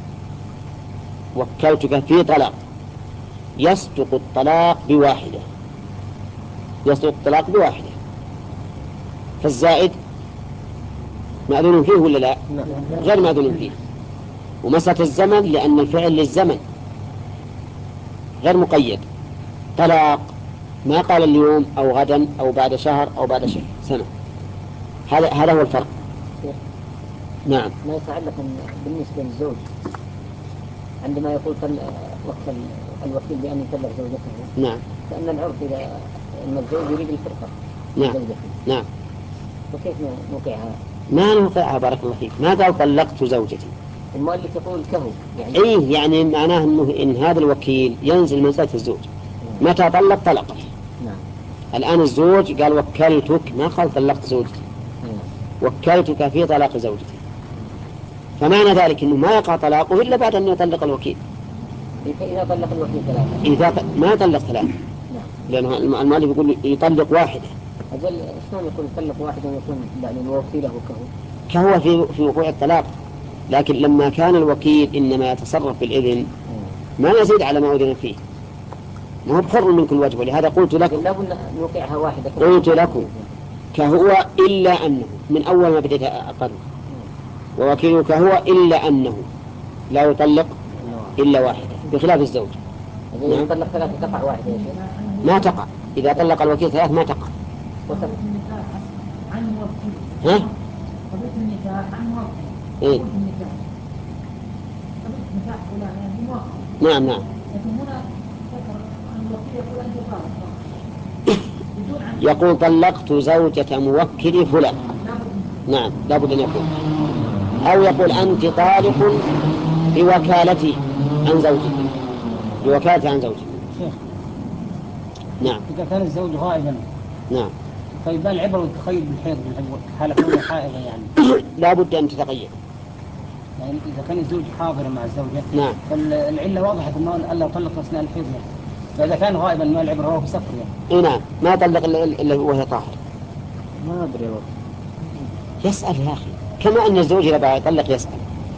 وكلتك في طلاق يصدق الطلاق بواحدة، يصدق الطلاق بواحدة، فالزائد مأذون فيه ولا لا؟ غير مأذون فيه. ومسألة الزمن لأن الفعل للزمن غير مقيد، طلاق ما قال اليوم أو غدا أو بعد شهر أو بعد شهر سنة. هذا هذا هو الفرق. نعم. ما يتعلق بالنسبة للزوج عندما يقول وقت الوكيل بأن يطلق زوجته. نعم. فإن العرف إذا أن الزوج يريد الفرقة. نعم. نعم. وكيف نوقعها؟ ما نوقعها بارك الله فيك. ما قال طلقت زوجتي. المؤلف يقول كهو. يعني إيه يعني معناه إنه إن هذا الوكيل ينزل منزلة الزوج. متى طلق طلقه. نعم. الآن الزوج قال وكلتك، ما قال طلقت زوجتي. نعم. وكلتك في طلاق زوجتي. فمعنى ذلك إنه ما يقع طلاقه إلا بعد أن يطلق الوكيل. إذا طلق الوكيل ثلاثة. إذا ط... ما طلق ثلاثة. نعم. لأنه المؤلف يقول يطلق واحدة. أجل شلون يقول يطلق واحدة ويكون يعني الوكيل هو كهو؟ كهو في في وقوع الطلاق، لكن لما كان الوكيل إنما يتصرف بالإذن ما يزيد على ما أذن فيه، ما هو بحر من كل وجه. ولهذا قلت لكم لابد نوقعها واحدة. قلت لكم كهو إلا أنه من أول ما بدأت أقر، ووكيلك هو إلا أنه لا يطلق إلا واحدة بخلاف الزوج. إذا نعم. يطلق ثلاثة تقع واحدة يا شيخ؟ ما تقع. إذا طلق الوكيل ثلاث ما تقع. وتقع. ها؟ إيه؟ نعم نعم. يقول طلقت زوجة موكل فلان. نعم لابد أن يقول. أو يقول أنت طالق بوكالتي عن زوجك، بوكالتي عن زوجك. نعم. إذا كان الزوج غائبا. نعم. فيبان العبرة والتقيد بالحيض حالة كونه حائضة يعني. لابد أن تتقيد. يعني إذا كان الزوج حاضر مع الزوجة. نعم. فالعلة واضحة أنه ألا يطلق أثناء الحيض يعني. فإذا كان غائبا ما العبرة هو في سفر يعني. إيه نعم ما طلق إلا وهي طاهر. ما أدري والله. يسأل يا أخي، كما أن الزوج إذا بغى يطلق يسأل.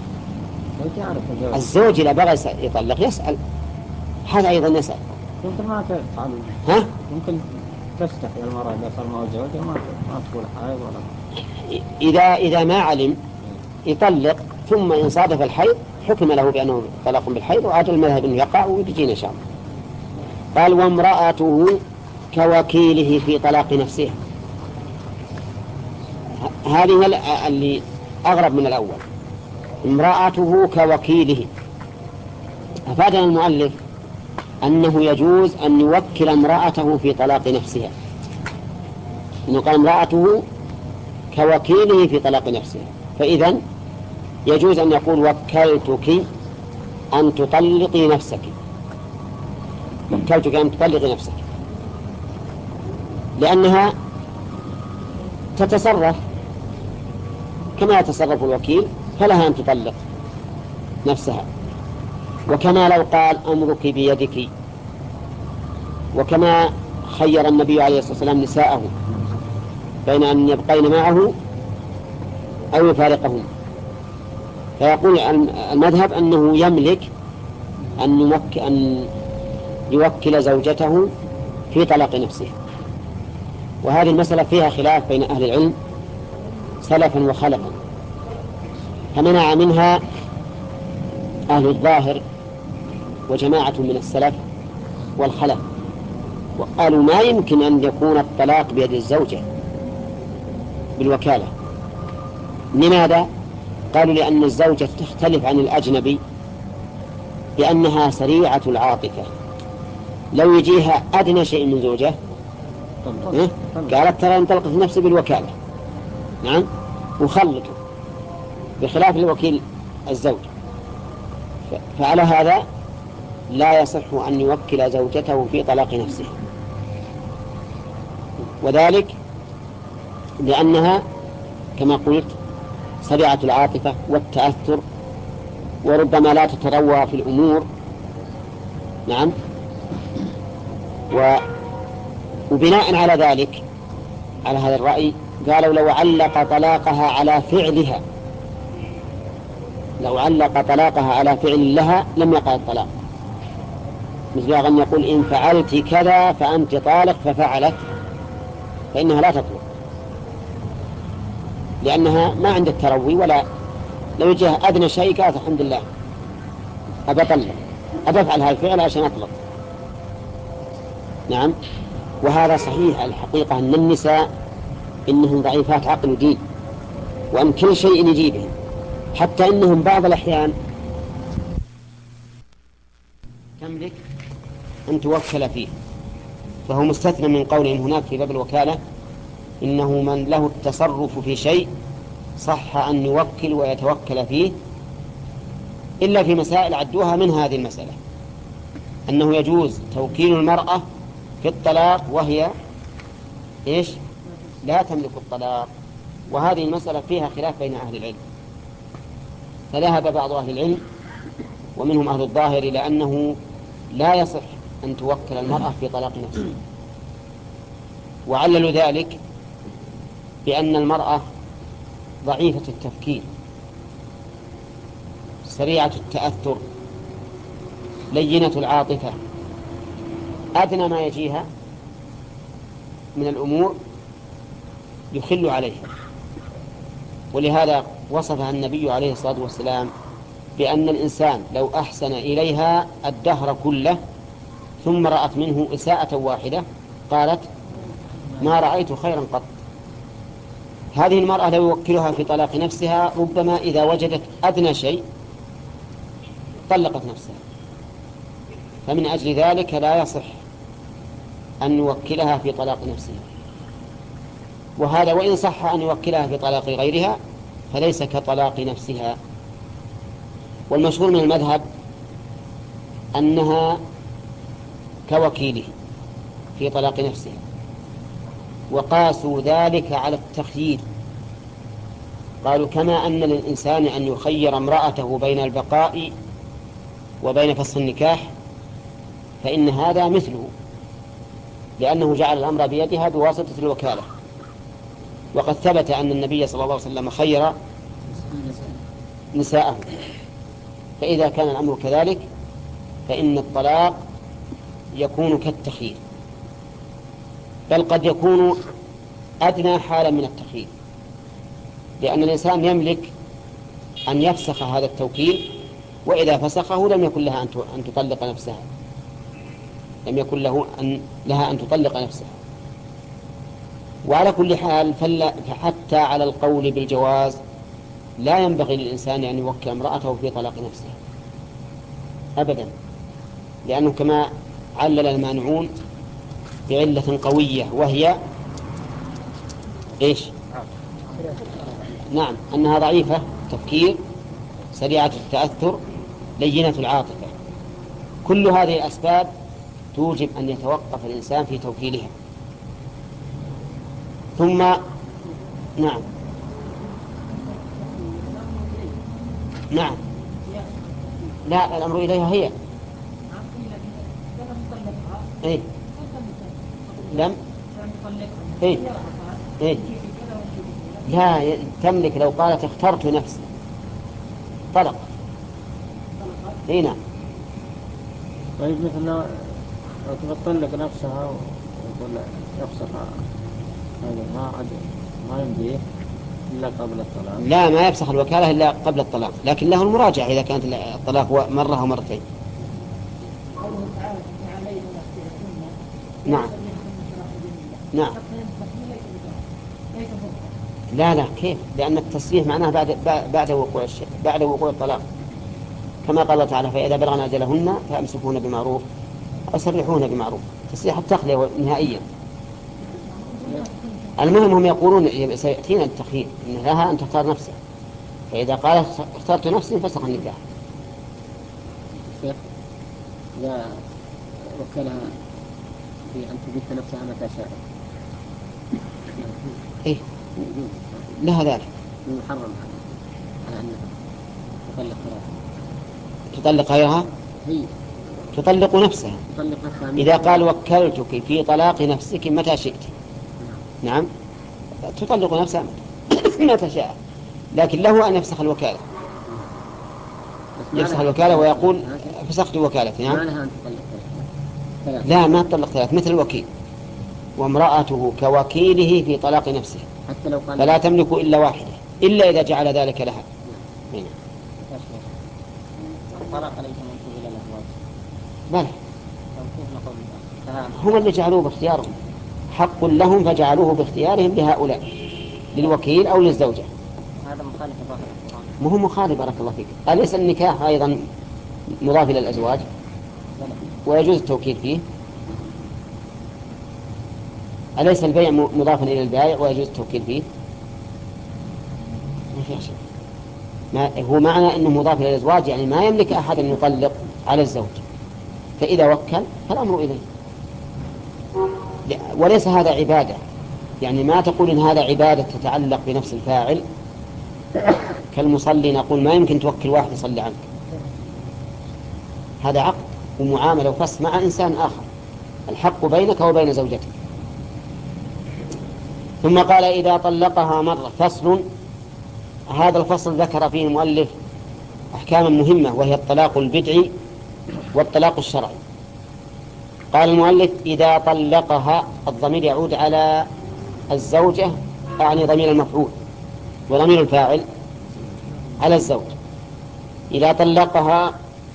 الزوج إذا بغى يطلق يسأل، هذا أيضا يسأل. يمكن ما تفعل. ها؟ يمكن تستحي المرأة إذا صار معه زوجها ما ما تقول حائض ولا. إذا إذا ما علم يطلق، ثم إن صادف الحيض حكم له بأنه طلاق بالحيض، وعاد المذهب أنه يقع ويجينا إن شاء الله. قال وامرأته كوكيله في طلاق نفسها. هذه اللي أغرب من الأول. امرأته كوكيله. أفادنا المؤلف أنه يجوز أن يوكل امرأته في طلاق نفسها، إنه قال امرأته كوكيله في طلاق نفسها، فإذا يجوز أن يقول وكلتك أن تطلقي نفسك، وكلتك أن تطلقي نفسك، لأنها تتصرف كما يتصرف الوكيل، فلها أن تطلق نفسها. وكما لو قال أمرك بيدك، وكما خير النبي عليه الصلاة والسلام نساءه بين أن يبقين معه أو يفارقهم، فيقول المذهب أنه يملك أن يوكل, أن يوكل زوجته في طلاق نفسه. وهذه المسألة فيها خلاف بين أهل العلم سلفا وخلفا، فمنع منها أهل الظاهر وجماعة من السلف والخلف، وقالوا ما يمكن أن يكون الطلاق بيد الزوجة بالوكالة. لماذا؟ قالوا لأن الزوجة تختلف عن الأجنبي بأنها سريعة العاطفة، لو يجيها أدنى شيء من زوجة إيه؟ قالت ترى انطلقت نفسي بالوكالة، نعم، وخلته بخلاف الوكيل الزوج. فعلى هذا لا يصح أن يوكل زوجته في طلاق نفسه، وذلك لأنها كما قلت سريعة العاطفة والتأثر، وربما لا تتروى في الأمور، نعم. و... وبناء على ذلك، على هذا الرأي، قالوا لو علق طلاقها على فعلها، لو علق طلاقها على فعل لها لم يقع الطلاق، مثل أن يقول إن فعلت كذا فأنت طالق ففعلت، فإنها لا تطلق، لأنها ما عندها التروي، ولا لو جاء أدنى شيء قالت الحمد لله أبى أطلق، أبى أفعل هذا الفعل عشان أطلق، نعم. وهذا صحيح الحقيقة أن النساء إنهم ضعيفات عقل ودين، وأن كل شيء يجيبهم، حتى إنهم بعض الأحيان تملك أن توكل فيه، فهو مستثنى من قولهم هناك في باب الوكالة إنه من له التصرف في شيء صح أن يوكل ويتوكل فيه، إلا في مسائل عدوها من هذه المسألة، أنه يجوز توكيل المرأة في الطلاق وهي إيش؟ لا تملك الطلاق، وهذه المسألة فيها خلاف بين أهل العلم، فذهب بعض أهل العلم ومنهم أهل الظاهر إلى أنه لا يصح أن توكل المرأة في طلاق نفسها، وعللوا ذلك بأن المرأة ضعيفة التفكير، سريعة التأثر، لينة العاطفة، أدنى ما يجيها من الأمور يخل عليها، ولهذا وصفها النبي عليه الصلاة والسلام بأن الإنسان لو أحسن إليها الدهر كله ثم رأت منه إساءة واحدة قالت ما رأيت خيرا قط. هذه المرأة لو يوكلها في طلاق نفسها ربما إذا وجدت أدنى شيء طلقت نفسها، فمن أجل ذلك لا يصح أن يوكلها في طلاق نفسها، وهذا وإن صح أن يوكلها في طلاق غيرها فليس كطلاق نفسها. والمشهور من المذهب أنها كوكيله في طلاق نفسها، وقاسوا ذلك على التخيير، قالوا كما أن للإنسان أن يخير امرأته بين البقاء وبين فسخ النكاح فإن هذا مثله، لأنه جعل الأمر بيدها بواسطة الوكالة، وقد ثبت أن النبي صلى الله عليه وسلم خير نساءه، فإذا كان الأمر كذلك فإن الطلاق يكون كالتخيير، بل قد يكون أدنى حالا من التخيير، لأن الإنسان يملك أن يفسخ هذا التوكيل، وإذا فسخه لم يكن لها أن تطلق نفسها، لم يكن له أن لها أن تطلق نفسها. وعلى كل حال فحتى على القول بالجواز لا ينبغي للإنسان أن يوكل امرأته في طلاق نفسها أبدا، لأنه كما علل المانعون بعلة قوية وهي إيش؟ نعم، أنها ضعيفة تفكير، سريعة التأثر، لينة العاطفة. كل هذه الأسباب توجب أن يتوقف الإنسان في توكيلها. ثم نعم نعم لا، الأمر إليها هي إيه لم إيه إيه لا تملك، لو قالت اخترت نفسي طلق. إيه نعم. طيب مثل لو تطلق نفسها ويقول يفسخ هذا ما عاد ما يمديه إلا قبل الطلاق. لا، ما يفسخ الوكالة إلا قبل الطلاق، لكن له المراجعة إذا كانت الطلاق مرة أو مرتين. نعم نعم لا لا كيف؟ لأن التسريح معناه بعد بعد وقوع الشيء، بعد وقوع الطلاق، كما قال الله تعالى فإذا بلغنا أجلهن فأمسكوهن بمعروف أو سرحوهن بمعروف، تسريح التخلية نهائيا. المهم هم يقولون سيأتينا التخيير إن لها أن تختار نفسها، فإذا قالت اخترت نفسي فسخ النكاح. شيخ إذا وكلها في أن تبث نفسها متى شاءت إيه لها ذلك، محرم على أنها تطلق ثلاثة، تطلق غيرها، هي تطلق نفسها. تطلق نفسها إذا قال وكلتك في طلاق نفسك متى شئت، نعم تطلق نفسها متى شاء، لكن له أن يفسخ الوكالة، يفسخ الوكالة ويقول فسخت وكالتي. نعم ما لها أن تطلق ثلاثة. لا ما تطلق ثلاث مثل الوكيل، وامرأته كوكيله في طلاق نفسه، حتى لو قال فلا تملك إلا واحدة إلا إذا جعل ذلك لها. نعم. الطلاق ليس منسوب إلى الأزواج، بلى كيف نقول تمام؟ هم اللي جعلوه باختيارهم، حق لهم فجعلوه باختيارهم لهؤلاء، للوكيل أو للزوجة. هذا مخالف ظاهر القرآن. ما هو مخالف بارك الله فيك. أليس النكاح أيضا مضاف إلى الأزواج ويجوز التوكيل فيه؟ أليس البيع مضافا إلى البائع ويجوز التوكيل فيه؟ ما في شيء. ما هو معنى أنه مضاف إلى الأزواج يعني ما يملك أحد أن يطلق على الزوج، فإذا وكل فالأمر إليه. وليس هذا عبادة، يعني ما تقول إن هذا عبادة تتعلق بنفس الفاعل كالمصلي نقول ما يمكن توكل واحد يصلي عنك، هذا عقد ومعاملة وفصل مع إنسان آخر، الحق بينك وبين زوجتك. ثم قال إذا طلقها مرة. فصل، هذا الفصل ذكر فيه المؤلف أحكاما مهمة وهي الطلاق البدعي والطلاق الشرعي. قال المؤلف إذا طلقها، الضمير يعود على الزوجة أعني ضمير المفعول، وضمير الفاعل على الزوج. إذا طلقها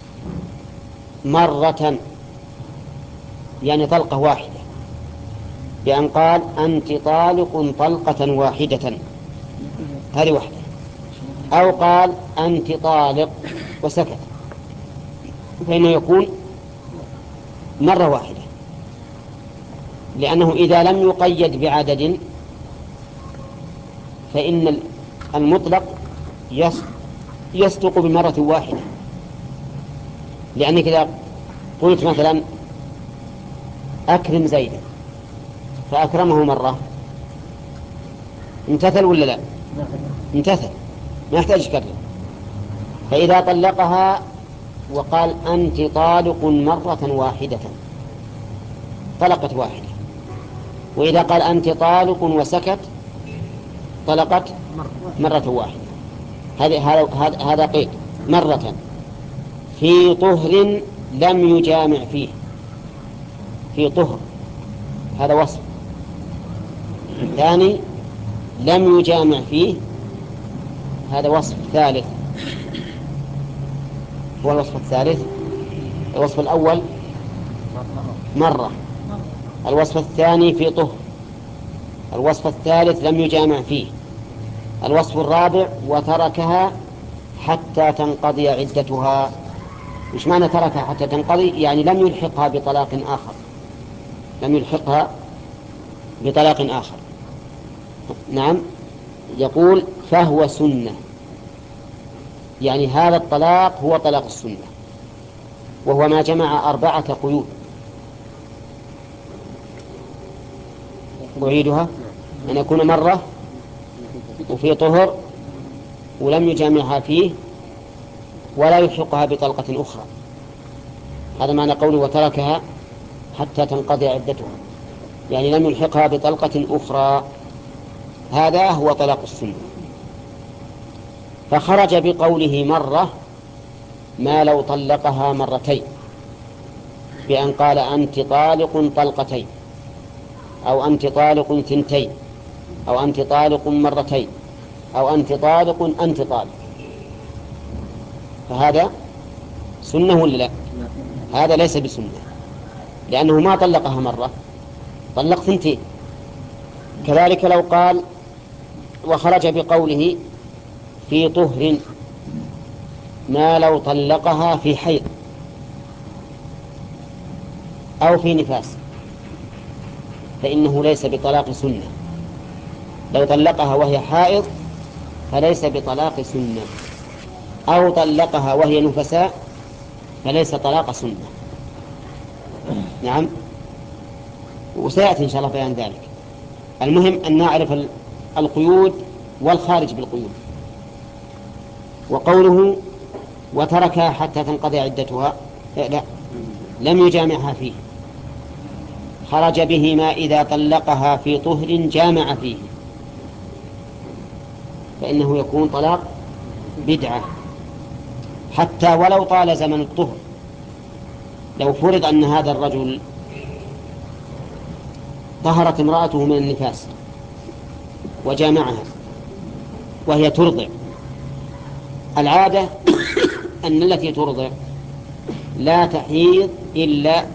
مرة يعني طلقة واحدة، بأن قال أنت طالق طلقة واحدة، هذه واحدة، أو قال أنت طالق وسكت، فإنه يكون مرة واحدة، لأنه إذا لم يقيد بعدد فإن المطلق يصدق بمرة واحدة. لأنك إذا قلت مثلا أكرم زيدا فأكرمه مرة، امتثل ولا لا؟ امتثل، ما يحتاج يكرر. فإذا طلقها وقال أنت طالق مرة واحدة طلقت واحدة، وإذا قال أنت طالق وسكت طلقت مرة واحدة. هذا هذا قيد مرة في طهر لم يجامع فيه، في طهر هذا وصف. الثاني لم يجامع فيه هذا وصف ثالث، هو الوصف الثالث. الوصف الأول مرة، الوصف الثاني في طهر، الوصف الثالث لم يجامع فيه، الوصف الرابع وتركها حتى تنقضي عدتها. مش معنى تركها حتى تنقضي؟ يعني لم يلحقها بطلاق آخر، لم يلحقها بطلاق آخر. نعم. يقول فهو سنة، يعني هذا الطلاق هو طلاق السنة، وهو ما جمع أربعة قيود. أعيدها: أن يكون مرة وفي طهر ولم يجامعها فيه ولا يلحقها بطلقة أخرى. هذا معنى قوله وتركها حتى تنقضي عدتها، يعني لم يلحقها بطلقة أخرى. هذا هو طلاق السنة. فخرج بقوله مرة ما لو طلقها مرتين، بأن قال أنت طالق طلقتين، أو أنت طالق ثنتين، أو أنت طالق مرتين، أو أنت طالق أنت طالق، فهذا سنة ولا لا؟ هذا ليس بسنة، لأنه ما طلقها مرة، طلق ثنتين. كذلك لو قال وخرج بقوله في طهر ما لو طلقها في حيض أو في نفاس، فإنه ليس بطلاق سنة. لو طلقها وهي حائض فليس بطلاق سنة، أو طلقها وهي نفساء فليس طلاق سنة. نعم، وسيأتي إن شاء الله بيان ذلك. المهم أن نعرف القيود والخارج بالقيود. وقوله وتركها حتى تنقضي عدتها، لا، لم يجامعها فيه، خرج به ما إذا طلقها في طهر جامع فيه، فإنه يكون طلاق بدعة حتى ولو طال زمن الطهر. لو فرض أن هذا الرجل طهرت امرأته من النفاس وجامعها وهي ترضع، العادة أن التي ترضع لا تحيض إلا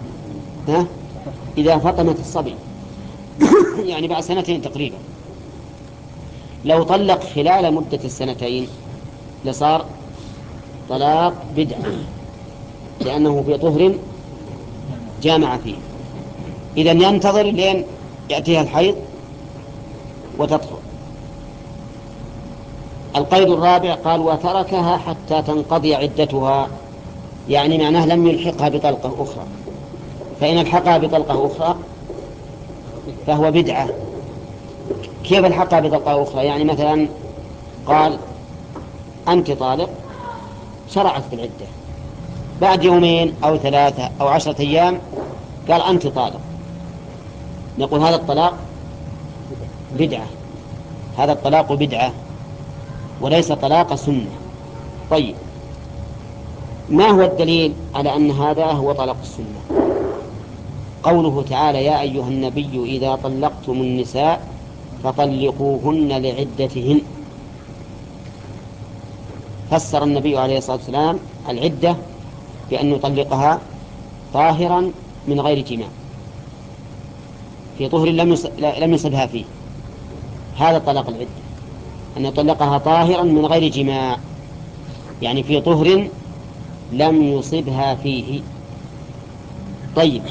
إذا فطمت الصبي يعني بعد سنتين تقريبا. لو طلق خلال مدة السنتين لصار طلاق بدعة، لأنه في طهر جامع فيه. إذن ينتظر لين يأتيها الحيض وتطهر. القيد الرابع قال وتركها حتى تنقضي عدتها، يعني معناه لم يلحقها بطلقة أخرى، فإن الحقها بطلقة أخرى فهو بدعة. كيف الحقها بطلقة أخرى؟ يعني مثلا قال أنت طالق، شرعت في العدة، بعد يومين أو ثلاثة أو عشرة أيام قال أنت طالق، نقول هذا الطلاق بدعة، هذا الطلاق بدعة وليس طلاق سنة. طيب، ما هو الدليل على أن هذا هو طلاق السنة؟ قوله تعالى يا أيها النبي إذا طلقتم النساء فطلقوهن لعدتهن. فسر النبي عليه الصلاة والسلام العدة بأن يطلقها طاهرا من غير جماع، في طهر لم يصبها فيه، هذا طلاق العدة، أن يطلقها طاهرا من غير جماع، يعني في طهر لم يصبها فيه. طيب،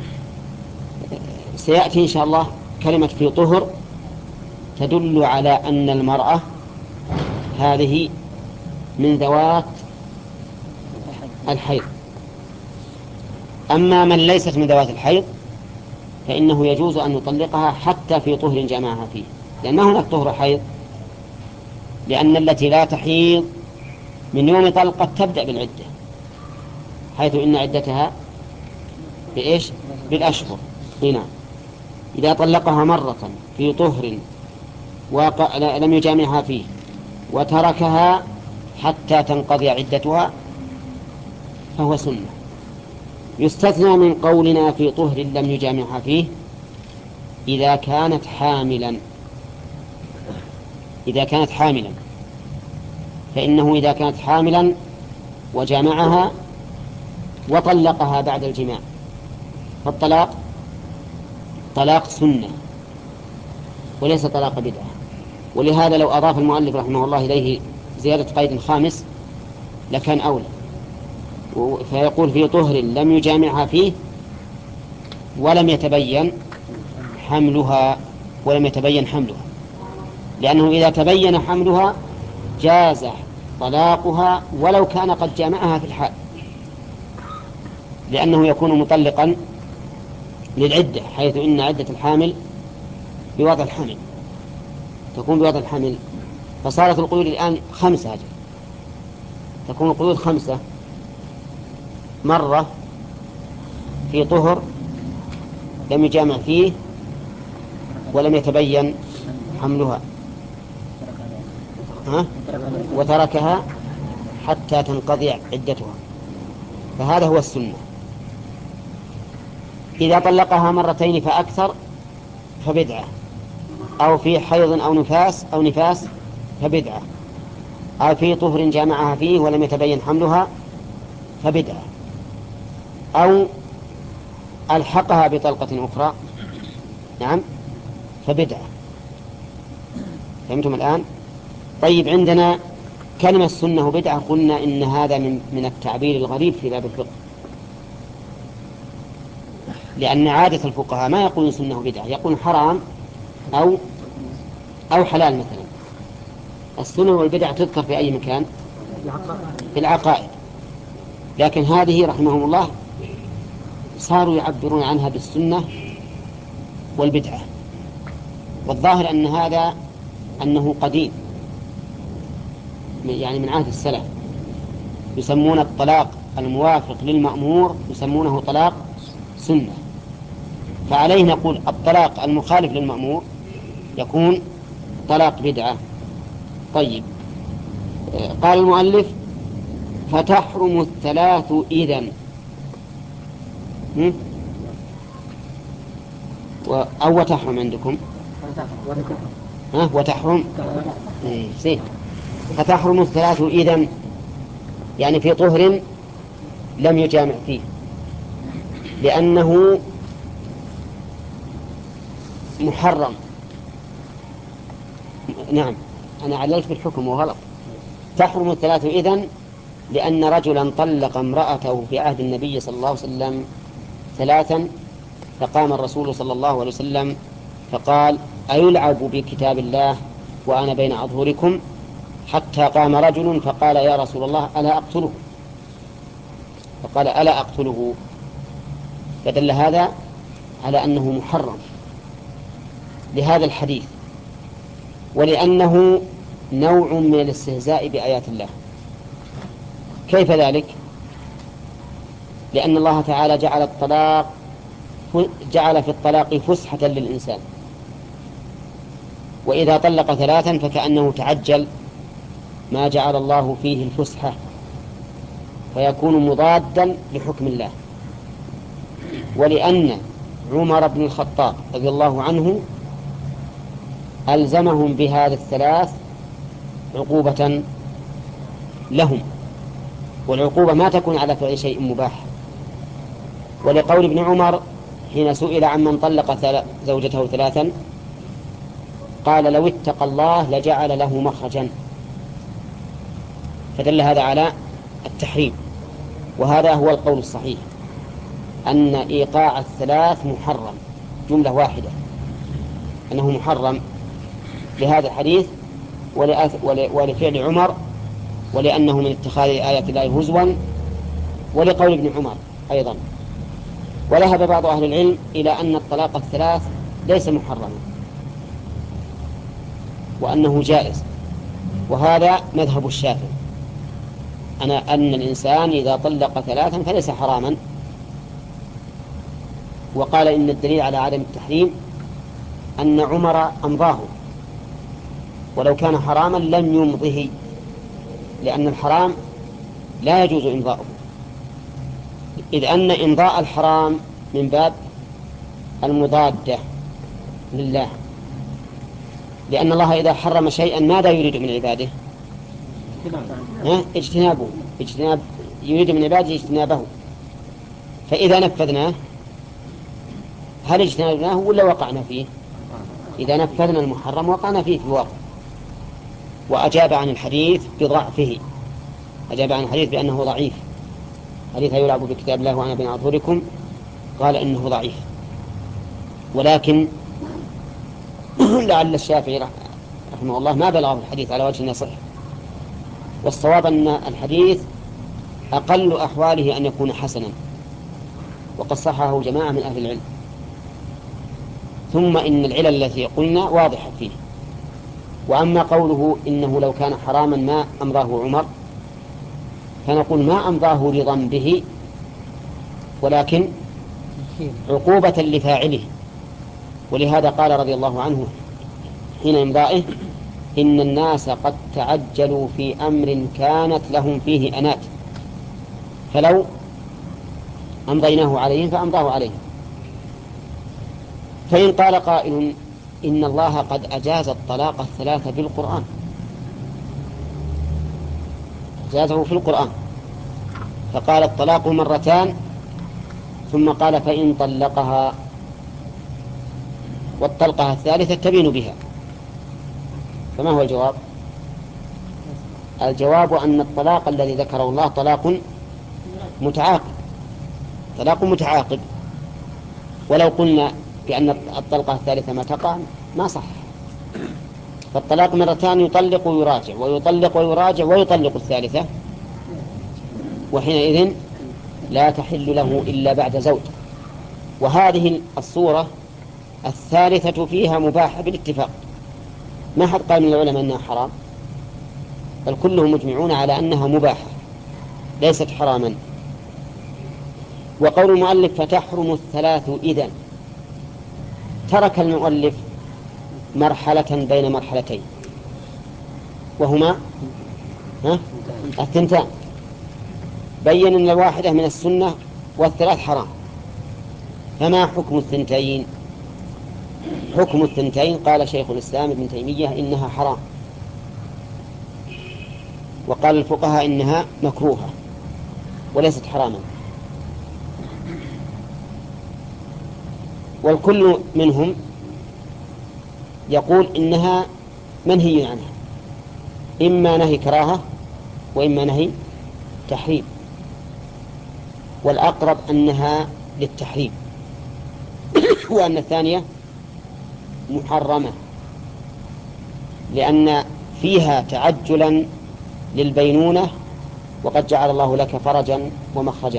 سيأتي إن شاء الله كلمة في طهر تدل على أن المرأة هذه من ذوات الحيض. أما من ليست من ذوات الحيض فإنه يجوز أن يطلقها حتى في طهر جمعها فيه، لأن هناك طهر حيض، لأن التي لا تحيض من يوم طلقة تبدأ بالعدة، حيث إن عدتها بإيش؟ بالأشهر. هنا إذا طلقها مرة في طهر ولم يجامعها فيه وتركها حتى تنقضي عدتها فهو سنة. يستثنى من قولنا في طهر لم يجامعها فيه إذا كانت حاملا، إذا كانت حاملا فإنه إذا كانت حاملا وجامعها وطلقها بعد الجماع فالطلاق طلاق سنة وليس طلاق بدعة. ولهذا لو أضاف المؤلف رحمه الله إليه زيادة قيد خامس لكان أولى، فيقول في طهر لم يجامعها فيه ولم يتبين حملها، ولم يتبين حملها، لأنه إذا تبين حملها جاز طلاقها ولو كان قد جامعها في الحال، لأنه يكون مطلقا للعدة، حيث إن عدة الحامل بوضع الحمل تكون بوضع الحمل. فصارت القيود الآن خمسة، أجل تكون القيود خمسة: مرة في طهر لم يجامع فيه ولم يتبين حملها، ها؟ وتركها حتى تنقضي عدتها، فهذا هو السنة. إذا طلقها مرتين فأكثر فبدعة، أو في حيض أو نفاس أو نفاس فبدعة، أو في طهر جامعها فيه ولم يتبين حملها فبدعة، أو ألحقها بطلقة أخرى نعم فبدعة. فهمتم الآن؟ طيب، عندنا كلمة السنة وبدعة، قلنا إن هذا من من التعبير الغريب في باب الفقه، لأن عادة الفقهاء ما يقولون سنة بدعة، يقولون حرام أو أو حلال مثلا. السنة والبدع تذكر في أي مكان؟ في العقائد. لكن هذه رحمهم الله صاروا يعبرون عنها بالسنة والبدعة، والظاهر أن هذا أنه قديم، يعني من عهد السلف، يسمون الطلاق الموافق للمأمور يسمونه طلاق سنة. فعليه نقول الطلاق المخالف للمأمور يكون طلاق بدعة. طيب، قال المؤلف فتحرم الثلاث إذن، أو وتحرم عندكم ها وتحرم إيه زين. فتحرم الثلاث إذن يعني في طهر لم يجامع فيه، لأنه محرم. نعم، أنا عللت بالحكم وغلط. تحرم الثلاث إذن لأن رجلا طلق امرأته في عهد النبي صلى الله عليه وسلم ثلاثا، فقام الرسول صلى الله عليه وسلم فقال أيلعب بكتاب الله وأنا بين أظهركم؟ حتى قام رجل فقال يا رسول الله ألا أقتله؟ فقال ألا أقتله؟ فدل هذا على أنه محرم لهذا الحديث، ولأنه نوع من الاستهزاء بآيات الله. كيف ذلك؟ لأن الله تعالى جعل الطلاق جعل في الطلاق فسحة للإنسان، وإذا طلق ثلاثا فكأنه تعجل ما جعل الله فيه الفسحة، فيكون مضادا لحكم الله. ولأن عمر بن الخطاب رضي الله عنه ألزمهم بهذا الثلاث عقوبة لهم، والعقوبة ما تكون على فعل شيء مباح. ولقول ابن عمر حين سئل عن من طلق زوجته ثلاثا قال لو اتقى الله لجعل له مخرجا، فدل هذا على التحريم. وهذا هو القول الصحيح، أن إيقاع الثلاث محرم، جملة واحدة أنه محرم لهذا الحديث ولفعل عمر، ولأنه من اتخاذ آيات الله هزوا، ولقول ابن عمر أيضا. وذهب بعض أهل العلم إلى أن الطلاق الثلاث ليس محرما وأنه جائز، وهذا مذهب الشافعي، أنا أن الإنسان إذا طلق ثلاثا فليس حراما. وقال إن الدليل على عدم التحريم أن عمر أمضاه، ولو كان حراما لم يمضه، لأن الحرام لا يجوز إمضاؤه، إذ أن إمضاء الحرام من باب المضادة لله، لأن الله إذا حرم شيئا ماذا يريد من عباده؟ اجتنابه، اجتناب يريد من عباده اجتنابه. فإذا نفذناه هل اجتنبناه ولا وقعنا فيه؟ إذا نفذنا المحرم وقعنا فيه في الواقع. وأجاب عن الحديث بضعفه، أجاب عن الحديث بأنه ضعيف، حديث يلعب بكتاب الله وأنا بين أظهركم، قال إنه ضعيف. ولكن لعل الشافعي رحمه الله ما بلغه الحديث على وجه يصح، والصواب أن الحديث أقل أحواله أن يكون حسنا، وقد صححه جماعة من أهل العلم. ثم إن العلل التي قلنا واضحة فيه. وأما قوله إنه لو كان حراما ما أمضاه عمر، فنقول ما أمضاه رضا به، ولكن عقوبة لفاعله. ولهذا قال رضي الله عنه حين إمضائه إن الناس قد تعجلوا في أمر كانت لهم فيه أنات، فلو أمضيناه عليهم فأمضاه عليهم. فإن قال قائل إن الله قد أجاز الطلاق الثلاثة بالقرآن، أجازه في القرآن، فقال الطلاق مرتان، ثم قال فإن طلقها والطلقة الثالثة تبين بها، فما هو الجواب؟ الجواب أن الطلاق الذي ذكره الله طلاق متعاقب، طلاق متعاقب، ولو قلنا بأن الطلقة الثالثة ما تقع ما صح. فالطلاق مرتان، يطلق ويراجع ويطلق ويراجع ويطلق الثالثة، وحينئذ لا تحل له إلا بعد زوج. وهذه الصورة الثالثة فيها مباحة بالاتفاق، ما حد قال من العلماء أنها حرام، بل كلهم مجمعون على أنها مباحة ليست حراما. وقول المؤلف فتحرم الثلاث إذن، ترك المؤلف مرحلة بين مرحلتين وهما ها؟ الثنتان، بين أن الواحدة من السنة والثلاث حرام. فما حكم الثنتين؟ حكم الثنتين قال شيخ الإسلام ابن تيمية إنها حرام، وقال الفقهاء إنها مكروهة وليست حراما. والكل منهم يقول إنها منهي عنها، إما نهي كراهة وإما نهي تحريم، والأقرب أنها للتحريم وأن الثانية محرمة، لأن فيها تعجلا للبينونة، وقد جعل الله لك فرجا ومخرجا.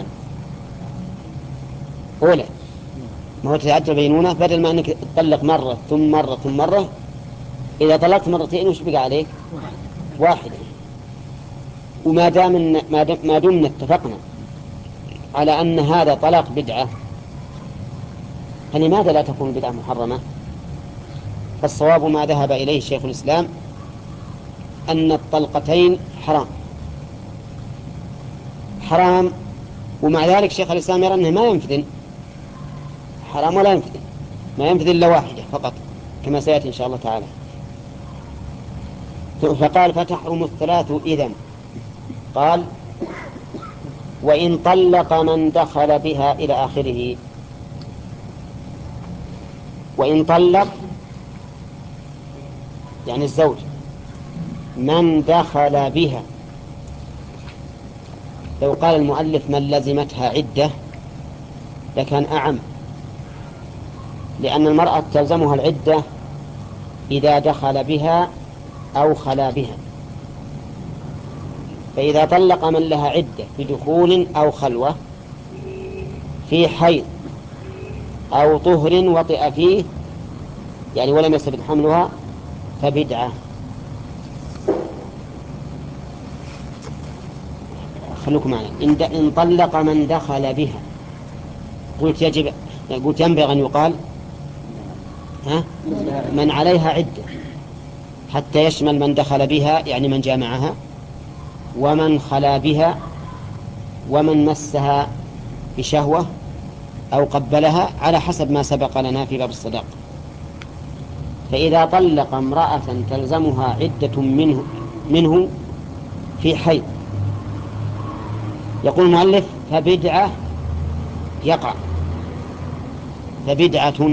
أولى ما هو تتعجل بينونة، بدل ما أنك تطلق مرة ثم مرة ثم مرة، إذا طلقت مرتين وش بقى عليك؟ واحدة. وما دام ما دمنا اتفقنا على أن هذا طلاق بدعة، فلماذا لا تكون بدعة محرمة؟ فالصواب ما ذهب إليه شيخ الإسلام أن الطلقتين حرام حرام ومع ذلك شيخ الإسلام يرى أنه ما ينفذ، حرام ولا ينفذ، ما ينفذ إلا واحدة فقط كما سيأتي إن شاء الله تعالى. فقال فتحرم الثلاث إذن، قال وإن طلق من دخل بها إلى آخره. وإن طلق يعني الزوج من دخل بها، لو قال المؤلف من لزمتها عدة لكان أعم، لأن المرأة تلزمها العدة إذا دخل بها أو خلا بها. فإذا طلق من لها عدة بدخول أو خلوة في حيض أو طهر وطئ فيه يعني ولم يثبت حملها فبدعة. خلوكم معنا. إن طلق من دخل بها، قلت يجب قلت ينبغي أن يقال ها من عليها عدة حتى يشمل من دخل بها يعني من جامعها، ومن خلا بها، ومن مسها بشهوة أو قبلها، على حسب ما سبق لنا في باب الصداق. فإذا طلق امرأة تلزمها عدة منه, منه في حيض، يقول المؤلف فبدعة يقع، فبدعة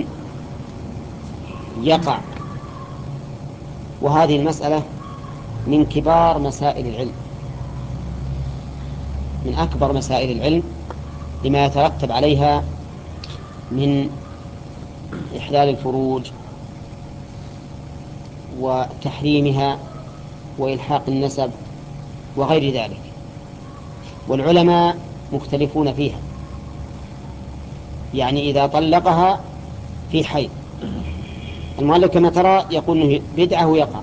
يقع. وهذه المسألة من كبار مسائل العلم، من أكبر مسائل العلم لما يترتب عليها من إحلال الفروج وتحريمها وإلحاق النسب وغير ذلك، والعلماء مختلفون فيها. يعني إذا طلقها في حيض، المؤلف كما ترى يقول إنه بدعة ويقع،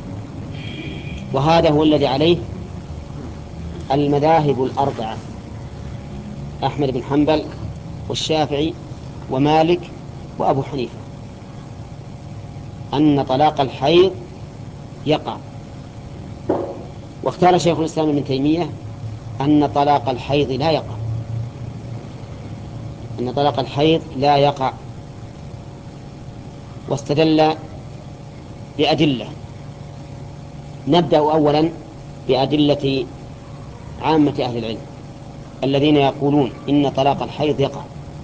وهذا هو الذي عليه المذاهب الأربعة، أحمد بن حنبل والشافعي ومالك وأبو حنيفة، أن طلاق الحيض يقع. واختار شيخ الإسلام ابن تيمية أن طلاق الحيض لا يقع، أن طلاق الحيض لا يقع، واستدل بأدلة. نبدأ أولا بأدلة عامة أهل العلم الذين يقولون إن طلاق الحيض يقع.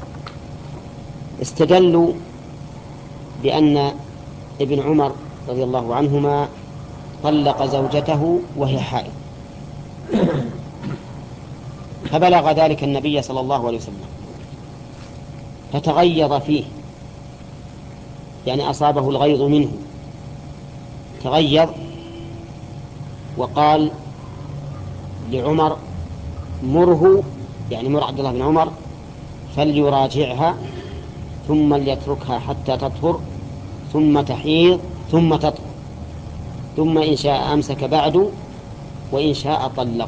استدلوا بأن ابن عمر رضي الله عنهما طلق زوجته وهي حائض، فبلغ ذلك النبي صلى الله عليه وسلم، فتغيظ فيه، يعني أصابه الغيظ منه، تغيظ وقال لعمر مره، يعني مر عبد الله بن عمر فليراجعها ثم ليتركها حتى تطهر ثم تحيض ثم تطهر، ثم إن شاء أمسك بعد وإن شاء طلق.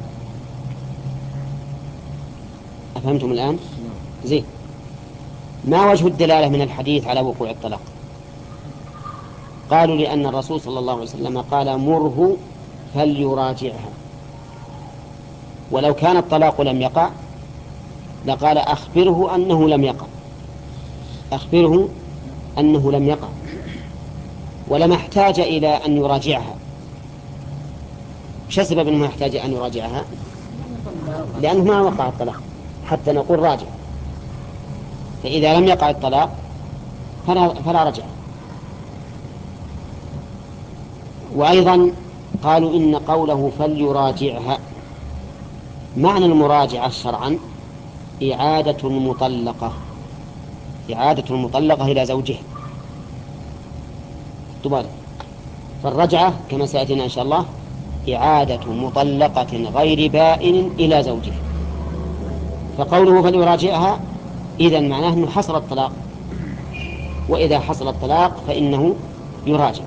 أفهمتم الآن؟ زين. ما وجه الدلالة من الحديث على وقوع الطلاق؟ قالوا لأن الرسول صلى الله عليه وسلم قال مره فليراجعها، ولو كان الطلاق لم يقع لقال أخبره أنه لم يقع، أخبره أنه لم يقع، ولما احتاج إلى أن يراجعها. وش السبب أنه يحتاج أن يراجعها؟ لأنه ما وقع الطلاق حتى نقول راجع، فإذا لم يقع الطلاق فلا, فلا رجع. وأيضا قالوا إن قوله فليراجعها معنى المراجعة شرعا إعادة المطلقة، إعادة المطلقة إلى زوجها. فالرجعة كما سيأتينا إن شاء الله إعادة مطلقة غير بائن إلى زوجها. فقوله فليراجعها إذن معناه أنه حصل الطلاق، وإذا حصل الطلاق فإنه يراجع.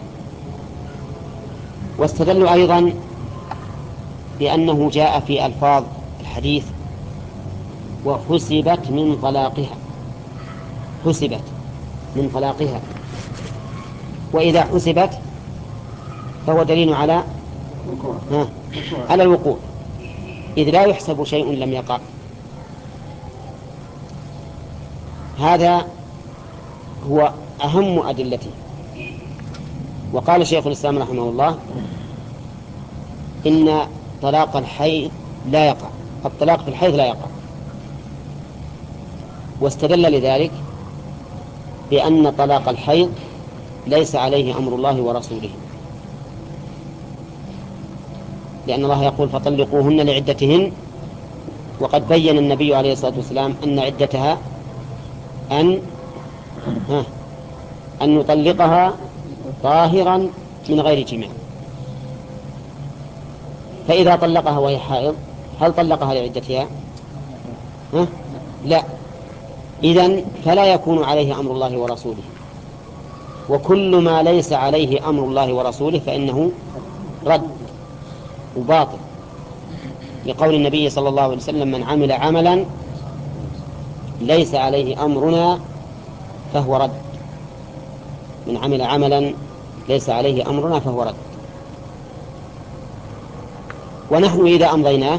واستدلوا أيضا بأنه جاء في ألفاظ الحديث وحسبت من طلاقها، حسبت من طلاقها، وإذا حسبت فهو دليل على ها على الوقوع، إذ لا يحسب شيء لم يقع. هذا هو أهم أدلته. وقال شيخ الإسلام رحمه الله إن طلاق الحيض لا يقع، الطلاق في الحيض لا يقع، واستدل لذلك بأن طلاق الحيض ليس عليه أمر الله ورسوله، لأن الله يقول فطلقوهن لعدتهن، وقد بين النبي عليه الصلاة والسلام أن عدتها أن ها أن نطلقها طاهرا من غير جماع. فإذا طلقها وهي حائض هل طلقها لعدتها؟ ها؟ لا. إذن فلا يكون عليه أمر الله ورسوله، وكل ما ليس عليه أمر الله ورسوله فإنه رد وباطل، لقول النبي صلى الله عليه وسلم من عمل عملا ليس عليه أمرنا فهو رد، من عمل عملا ليس عليه أمرنا فهو رد. ونحن إذا أمضيناه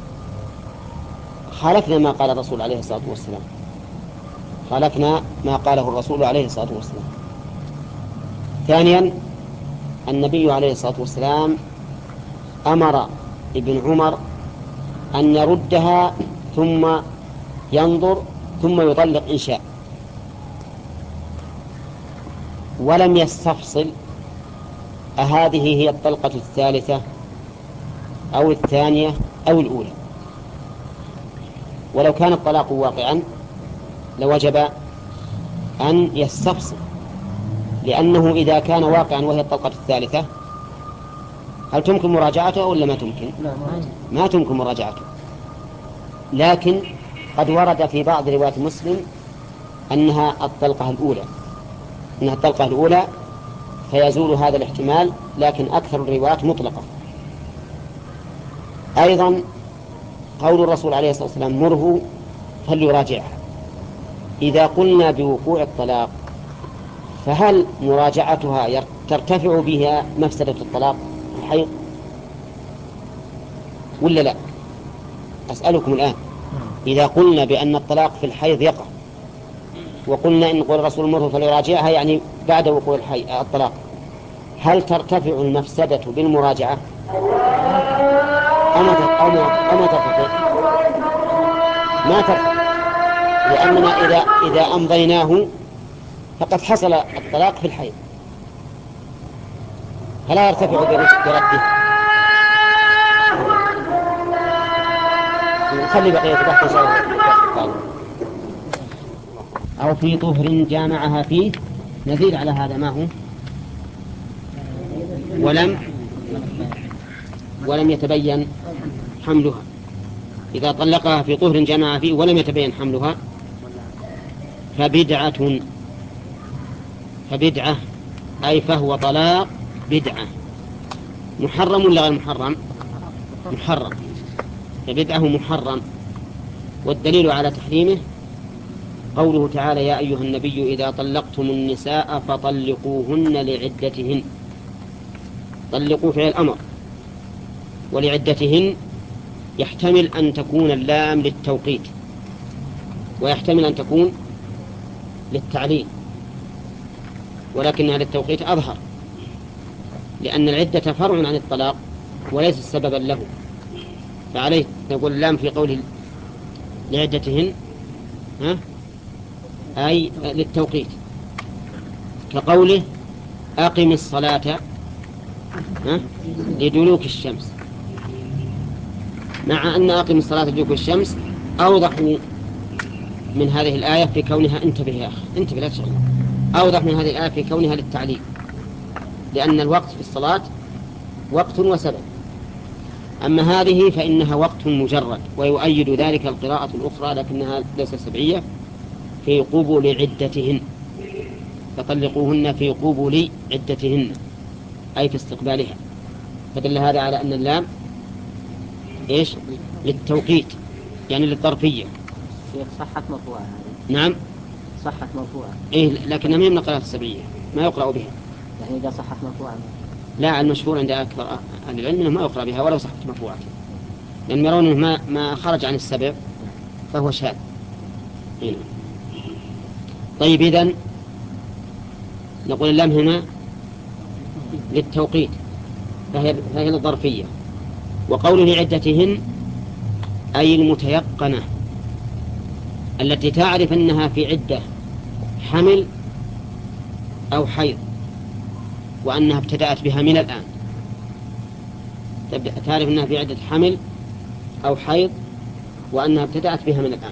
خالفنا ما قال الرسول عليه الصلاة والسلام، خالفنا ما قاله الرسول عليه الصلاة والسلام. ثانيا النبي عليه الصلاة والسلام أمر ابن عمر أن يردها ثم ينظر ثم يطلق إن شاء، ولم يستفصل أهذه هي الطلقة الثالثة أو الثانية أو الأولى. ولو كان الطلاق واقعا لوجب أن يستفصل، لأنه إذا كان واقعا وهي الطلقة الثالثة هل تمكن مراجعته ولا ما تمكن؟ ما تمكن مراجعته. لكن قد ورد في بعض روايات مسلم أنها الطلقة الأولى، أنها الطلقة الأولى فيزول هذا الاحتمال، لكن أكثر الروايات مطلقة. أيضا قول الرسول عليه الصلاة والسلام مره فليراجعها، إذا قلنا بوقوع الطلاق فهل مراجعتها ترتفع بها مفسدة الطلاق الحيض ولا لا؟ أسألكم الآن، إذا قلنا بأن الطلاق في الحيض يقع، وقلنا إن قول الرسول مره فليراجعها يعني بعد وقوع الطلاق، هل ترتفع المفسدة بالمراجعة أما ترتفع؟ ما ترتفع، لأننا إذا, إذا أمضيناه فقد حصل الطلاق في الحيض، فلا يرتفع برده. نخلي بقية بحث إن شاء الله. أو في طهر جامعها فيه، نزيد على هذا ما هو ولم ولم يتبين حملها. إذا طلقها في طهر جامعها فيه ولم يتبين حملها فبدعة فبدعة أي فهو طلاق بدعة. محرم ولا غير محرم؟ محرم، فبدعة محرم. والدليل على تحريمه قوله تعالى: يا أيها النبي إذا طلقتم النساء فطلقوهن لعدتهن. طلقوا فعل الأمر، ولعدتهن يحتمل أن تكون اللام للتوقيت، ويحتمل أن تكون للتعليل، ولكنها للتوقيت أظهر، لأن العدة فرع عن الطلاق وليس سببا له، فعليه نقول اللام في قوله لعدتهن ها أي للتوقيت، كقوله أقم الصلاة ها لدلوك الشمس، مع أن أقم الصلاة لدلوك الشمس أوضح من هذه الآية في كونها انتبه يا أخي انتبه لا تشغل أوضح من هذه الآية في كونها للتعليل، لأن الوقت في الصلاة وقت وسبب. أما هذه فإنها وقت مجرد، ويؤيد ذلك القراءة الأخرى لكنها ليست سبعية في قبول عدتهن، فطلقوهن في قبول عدتهن أي في استقبالها. فدل هذا على أن اللام إيش للتوقيت يعني للظرفية. صحت مرفوعة هذه. نعم صحت مرفوعة. إيه لكنها من القراءة السبعية ما يقرأ بها. يعني إذا صحت مرفوعة. لا، المشهور عند أكثر أهل العلم أنه ما يقرأ بها ولو صحت مرفوعة، لأن يرون أنه ما ما خرج عن السبع فهو شاذ. هنا. طيب إذن نقول اللام هنا للتوقيت فهي, فهي للظرفية. وقوله عدتهن أي المتيقنة التي تعرف أنها في عدة حمل أو حيض وأنها ابتدأت بها من الآن، تعرف أنها في عدة حمل أو حيض وأنها ابتدأت بها من الآن.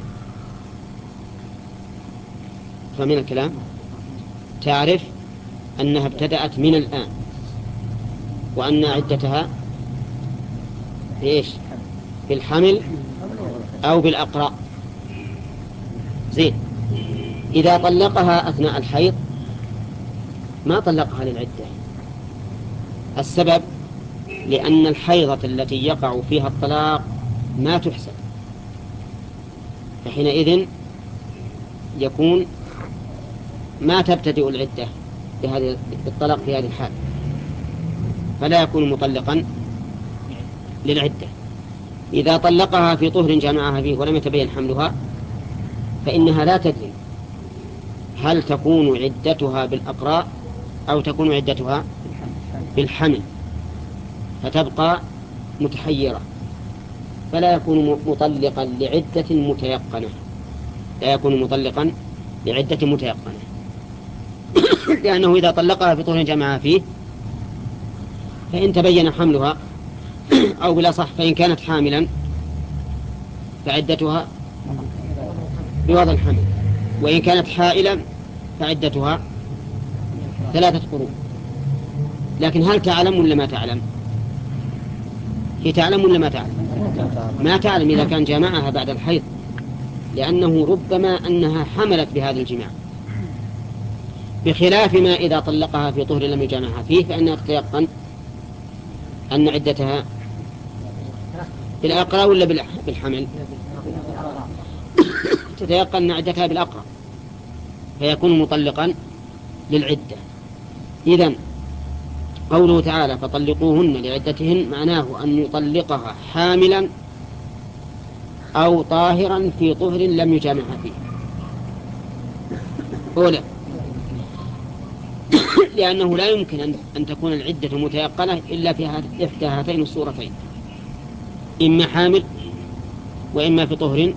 فمن الكلام تعرف أنها ابتدأت من الآن وأن عدتها في إيش في الحمل أو بالأقراء. زين، إذا طلقها أثناء الحيض ما طلقها للعدة. السبب لأن الحيضة التي يقع فيها الطلاق ما تحسب، فحينئذ يكون ما تبتدئ العدة بهذه الطلاق في هذه الحال، فلا يكون مطلقا للعدة. إذا طلقها في طهر جامعها فيه ولم يتبين حملها فإنها لا تدري هل تكون عدتها بالأقراء أو تكون عدتها بالحمل، فتبقى متحيرة، فلا يكون مطلقا لعدة متيقنة لا يكون مطلقا لعدة متيقنة لأنه إذا طلقها في طهر جامعها فيه فإن تبين حملها أو بلا صح فإن كانت حاملا فعدتها بوضع الحمل، وإن كانت حائلا فعدتها ثلاثة قروء. لكن هل تعلم ولا ما تعلم؟ هي تعلم ولا ما تعلم؟ ما تعلم إذا كان جامعها بعد الحيض، لأنه ربما أنها حملت بهذا الجماع، بخلاف ما إذا طلقها في طهر لم يجامعها فيه فإنها تتيقن أن عدتها بالأقرى ولا بالحمل؟ تتيقن أن عدتها بالأقرى فيكون مطلقا للعدة. إذن قوله تعالى فطلقوهن لعدتهن معناه أن يطلقها حاملا أو طاهرا في طهر لم يجامعها فيه. أولا لأنه لا يمكن أن تكون العدة متيقنة إلا في إحدى هاتين الصورتين، إما حامل وإما في طهر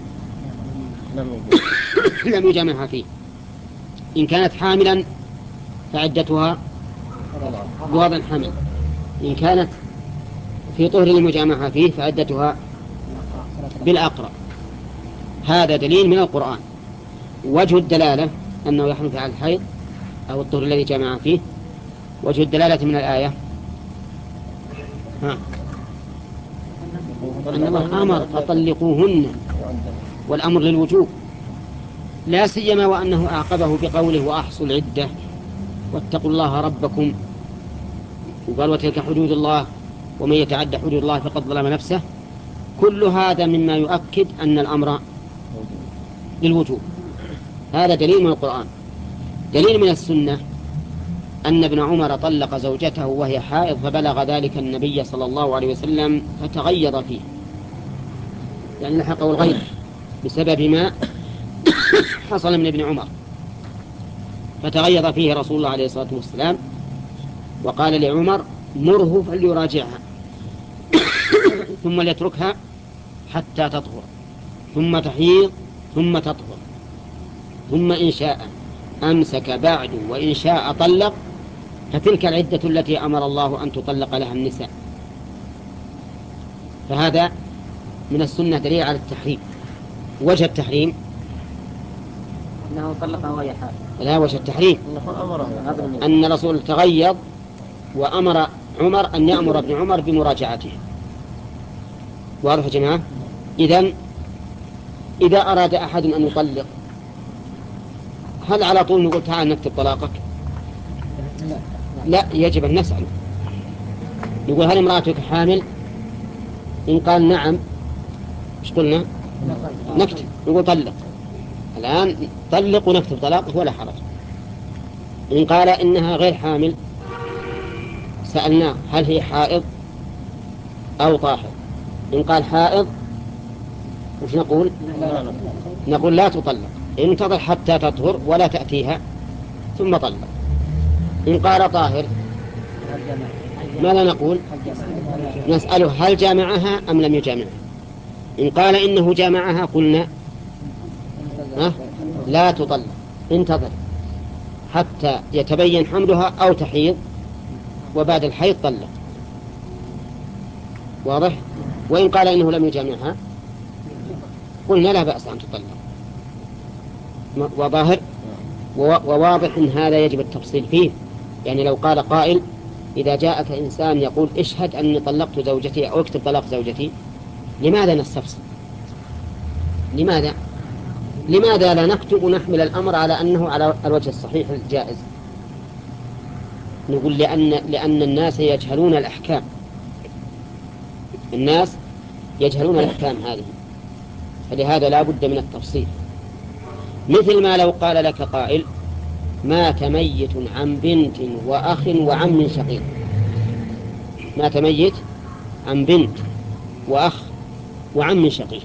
لم يجامعها فيه. إن كانت حاملا فعدتها بوضع الحمل، إن كانت في طهر لم يجامعها فيه فعدتها بالأقرأ. هذا دليل من القرآن وجه الدلالة أنه يحرم فعل الحيض أو الطهر الذي جمع فيه. وجه الدلالة من الآية ها أن الله أمر فطلقوهن، والأمر للوجوب، لا سيما وأنه أعقبه بقوله وأحصوا العدة واتقوا الله ربكم، وقال وتلك حدود الله ومن يتعدى حدود الله فقد ظلم نفسه. كل هذا مما يؤكد أن الأمر للوجوب. هذا دليل من القرآن. دليل من السنة أن ابن عمر طلق زوجته وهي حائض فبلغ ذلك النبي صلى الله عليه وسلم فتغيظ فيه، يعني لحقه الغيظ بسبب ما حصل من ابن عمر، فتغيظ فيه رسول الله عليه الصلاة والسلام وقال لعمر مره فليراجعها ثم ليتركها حتى تطهر ثم تحيض ثم تطهر ثم إن شاء أمسك بعد وإن شاء طلق، فتلك العدة التي أمر الله أن تطلق لها النساء. فهذا من السنة دليل على التحريم. وجه التحريم أنه طلقها وهي حائض. لا، وجه التحريم أن الرسول تغيظ وأمر عمر أن يأمر ابن عمر بمراجعته. واضح يا جماعة؟ إذن إذا أراد أحد أن يطلق هل على طول نقول تعال نكتب طلاقك؟ لا، يجب أن نسأله. نقول هل امرأتك حامل؟ إن قال نعم إيش قلنا؟ نكتب، نقول طلق الآن، طلق ونكتب طلاقه ولا حرج. إن قال إنها غير حامل سألناه هل هي حائض أو طاهر؟ إن قال حائض وش نقول؟ نقول لا تطلق، انتظر حتى تطهر ولا تأتيها ثم طلق. إن قال طاهر ماذا نقول؟ نسأله هل جامعها أم لم يجامعها؟ إن قال إنه جامعها قلنا ها؟ لا تطلق، انتظر حتى يتبين حملها أو تحيض وبعد الحيض طلق. واضح؟ وإن قال إنه لم يجامعها قلنا لا بأس أن تطلق. وظاهر وواضح إن هذا يجب التفصيل فيه. يعني لو قال قائل إذا جاءك إنسان يقول اشهد أني طلقت زوجتي أو اكتب طلاق زوجتي، لماذا نستفصل؟ لماذا؟ لماذا لا نكتب ونحمل الأمر على أنه على الوجه الصحيح الجائز؟ نقول لأن, لأن الناس يجهلون الأحكام، الناس يجهلون الأحكام هذه، فلهذا لا بد من التفصيل. مثل ما لو قال لك قائل مات ميت عن بنت وأخ وعم شقيق، مات ميت عن بنت وأخ وعم شقيق،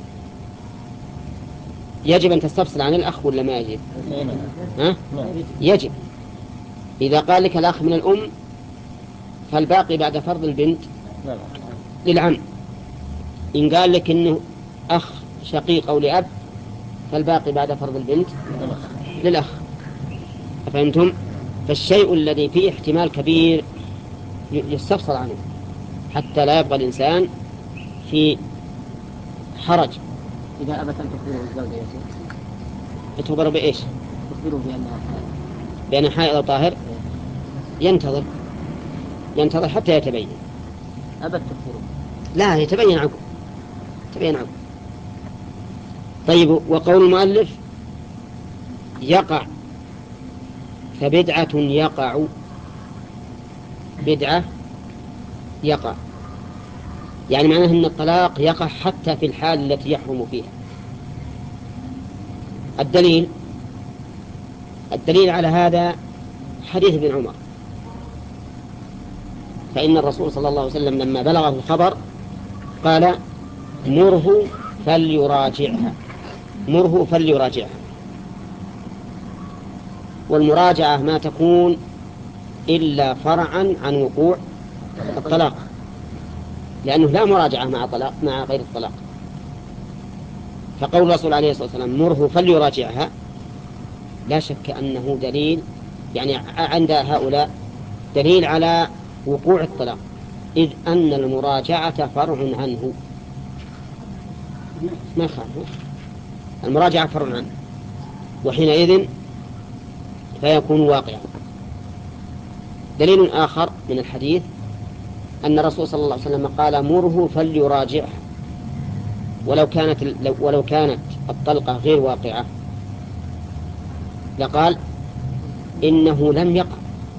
يجب أن تستفصل عن الأخ ولا ما يجب؟ ها؟ يجب. إذا قال لك الأخ من الأم فالباقي بعد فرض البنت للعم. إن قال لك إنه أخ شقيق أو لأب فالباقي بعد فرض البنت للأخ. فهمتم؟ فالشيء الذي فيه احتمال كبير يستفصل عنه حتى لا يبقى الإنسان في حرج. إذا أبت أن تخبره الزوجة يا شيخ، تخبره بإيش؟ تخبره بأنها حائض، بأنها حائض أو طاهر، ينتظر ينتظر حتى يتبين. أبت تخبره، لا، يتبين عقب، يتبين عقب. طيب، وقول المؤلف يقع، فبدعة يقع، بدعة يقع، يعني معناه أن الطلاق يقع حتى في الحال التي يحرم فيها. الدليل الدليل على هذا حديث ابن عمر، فإن الرسول صلى الله عليه وسلم لما بلغه الخبر قال مره فليراجعها، مره فليراجعها. والمراجعة ما تكون إلا فرعا عن وقوع الطلاق، لأنه لا مراجعة مع طلاق مع غير الطلاق. فقول الرسول عليه الصلاة والسلام مره فليراجعها لا شك أنه دليل، يعني عند هؤلاء دليل على وقوع الطلاق، إذ أن المراجعة فرع عنه. ما خالف، المراجعة فرع عنه. وحينئذ فيكون واقعا. دليل آخر من الحديث أن الرسول صلى الله عليه وسلم قال مره فليراجعه، ولو كانت ولو كانت الطلقة غير واقعة لقال إنه لم يقع،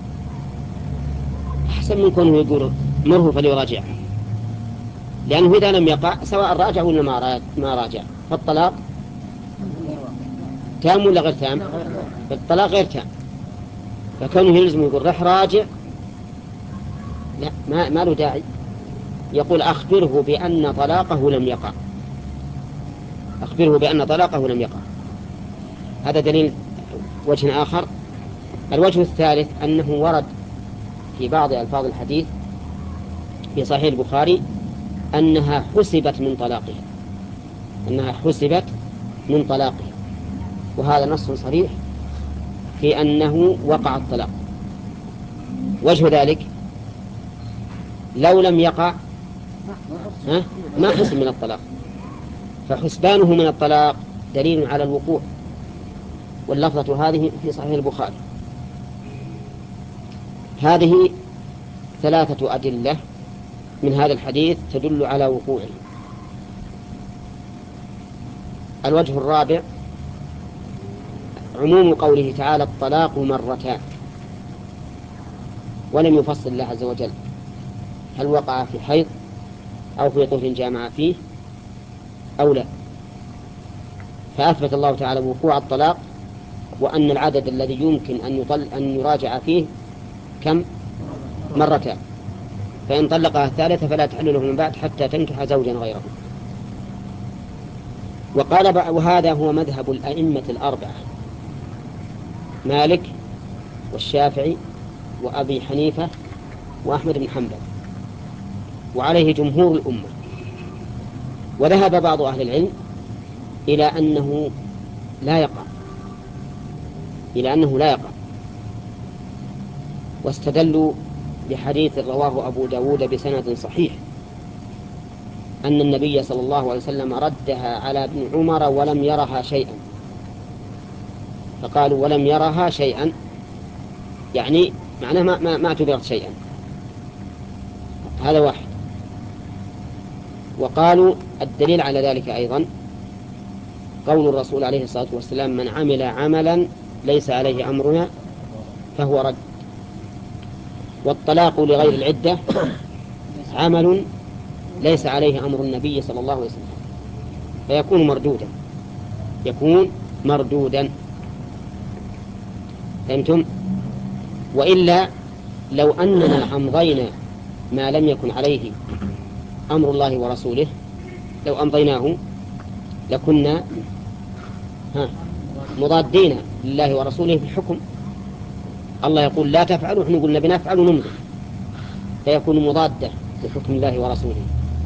أحسن من كونه يقول مره فليراجعه، لأنه إذا لم يقع سواء راجع ولا ما راجع فالطلاق تام ولا غير تام؟ الطلاق غير تام، فكونه يلزم يقول رح راجع لا، ما, ما له داعي. يقول أخبره بأن طلاقه لم يقع، أخبره بأن طلاقه لم يقع. هذا دليل وجه آخر. الوجه الثالث أنه ورد في بعض ألفاظ الحديث في صحيح البخاري أنها حسبت من طلاقها، أنها حسبت من طلاقها، وهذا نص صريح في أنه وقع الطلاق. وجه ذلك لو لم يقع ما حسب من الطلاق، فحسبانه من الطلاق دليل على الوقوع، واللفظة هذه في صحيح البخاري. هذه ثلاثة أدلة من هذا الحديث تدل على وقوعه. الوجه الرابع عموم قوله تعالى الطلاق مرتان، ولم يفصل الله عز وجل هل وقع في حيض أو في طهر جامع فيه أو لا، فأثبت الله تعالى وقوع الطلاق وأن العدد الذي يمكن أن يطل أن يراجع فيه كم؟ مرتان، فإن طلقها الثالثة فلا تحل له من بعد حتى تنكح زوجا غيره. وقال وهذا هو مذهب الأئمة الأربعة مالك والشافعي وأبي حنيفة وأحمد بن حنبل، وعليه جمهور الأمة. وذهب بعض أهل العلم إلى أنه لا يقع إلى أنه لا يقع واستدلوا بحديث رواه أبو داود بسند صحيح أن النبي صلى الله عليه وسلم ردها على ابن عمر ولم يرها شيئا، فقالوا ولم يرها شيئا يعني معناه ما, ما, ما اعتبرت شيئا، هذا واحد. وقالوا الدليل على ذلك أيضا قول الرسول عليه الصلاة والسلام من عمل عملا ليس عليه أمرنا فهو رد. والطلاق لغير العدة عمل ليس عليه أمر النبي صلى الله عليه وسلم فيكون مردودا يكون مردودا فهمتم؟ وإلا لو أننا أمضينا ما لم يكن عليه أمر الله ورسوله لو أمضيناه لكنا ها مضادين لله ورسوله في الحكم. الله يقول لا تفعلوا، احنا قلنا بنفعل ونمضي، فيكون مضادة لحكم الله ورسوله.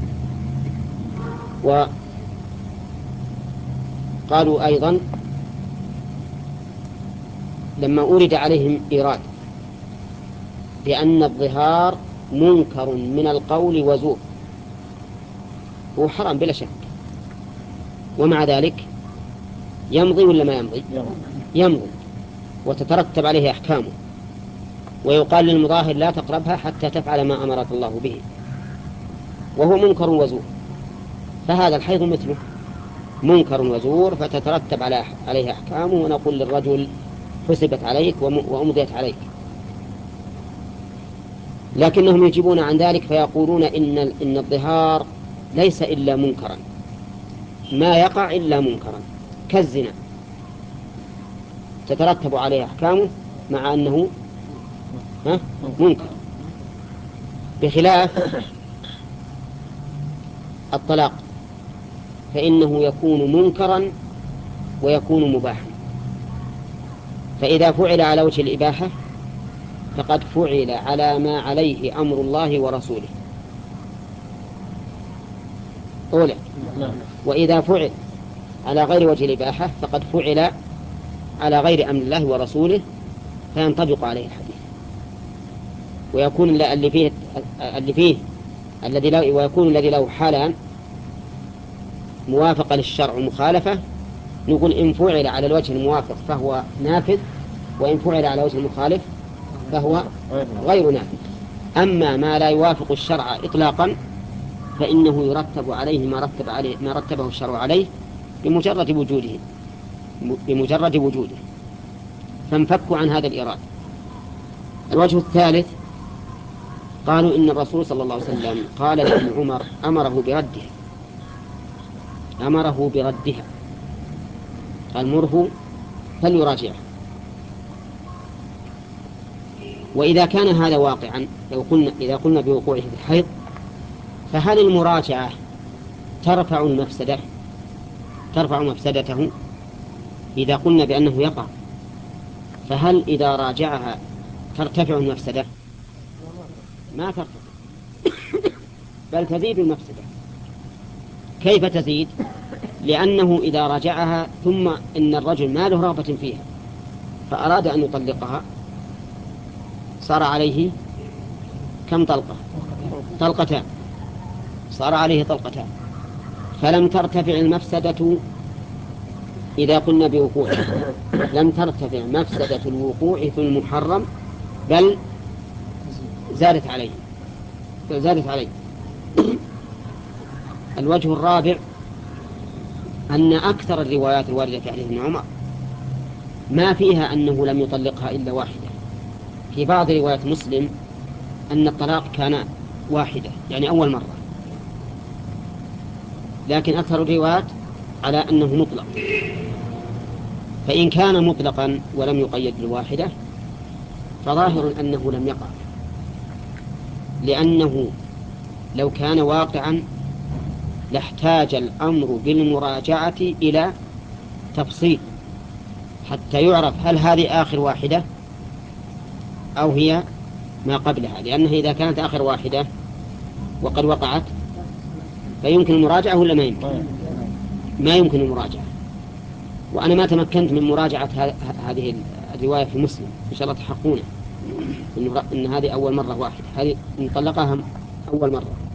وقالوا أيضا لما أورد عليهم إيراد بأن الظهار منكر من القول وزور هو حرام بلا شك، ومع ذلك يمضي ولا ما يمضي؟ يمضي وتترتب عليه أحكامه، ويقال للمظاهر لا تقربها حتى تفعل ما أمرك الله به، وهو منكر وزور. فهذا الحيض مثله منكر وزور فتترتب عليه أحكامه، ونقول للرجل حسبت عليك وأمضيت عليك. لكنهم يجيبون عن ذلك فيقولون إن إن الظهار ليس إلا منكرا، ما يقع إلا منكرا كالزنا تترتب عليه أحكامه مع أنه ها منكر، بخلاف الطلاق فإنه يكون منكرا ويكون مباحا. فإذا فعل على وجه الإباحة فقد فعل على ما عليه أمر الله ورسوله أولا، وإذا فعل على غير وجه الإباحة فقد فعل على غير أمر الله ورسوله فينطبق عليه الحديث، ويكون اللي فيه اللي فيه الذي له ويكون الذي له حالان موافقة للشرع مخالفة، نقول إن فعل على الوجه الموافق فهو نافذ، وإن فعل على وجه المخالف فهو غير نافذ. أما ما لا يوافق الشرع إطلاقا فإنه يرتب عليه ما رتب عليه ما رتبه الشرع عليه بمجرد وجوده بمجرد وجوده فانفكوا عن هذا الإيراد. الوجه الثالث قالوا إن الرسول صلى الله عليه وسلم قال لابن عمر أمره بردها أمره بردها قال مره فليراجعه. وإذا كان هذا واقعا لو قلنا إذا قلنا بوقوعه في الحيض فهل المراجعة ترفع المفسدة ترفع مفسدته؟ إذا قلنا بأنه يقع فهل إذا راجعها ترتفع المفسدة؟ ما ترتفع بل تزيد المفسدة. كيف تزيد؟ لأنه إذا راجعها ثم إن الرجل ما له رغبة فيها فأراد أن يطلقها صار عليه كم طلقة؟ طلقتان، صار عليه طلقتان، فلم ترتفع المفسدة. إذا قلنا بوقوعه لم ترتفع مفسدة الوقوع في المحرم بل زادت عليه زادت عليه. الوجه الرابع أن أكثر الروايات الواردة في حديث ابن عمر ما فيها أنه لم يطلقها إلا واحدة. في بعض روايات مسلم أن الطلاق كان واحدة يعني أول مرة، لكن أكثر الروايات على أنه مطلق. فإن كان مطلقا ولم يقيد بالواحدة فظاهر أنه لم يقع، لأنه لو كان واقعا لاحتاج الأمر بالمراجعة إلى تفصيل حتى يعرف هل هذه آخر واحدة أو هي ما قبلها، لأنها إذا كانت آخر واحدة وقد وقعت فيمكن المراجعة ولا ما يمكن؟ ما يمكن المراجعة. وأنا ما تمكنت من مراجعة هذه الرواية في مسلم، إن شاء الله تحقونه إن هذه أول مرة واحدة، هذه نطلقها أول مرة.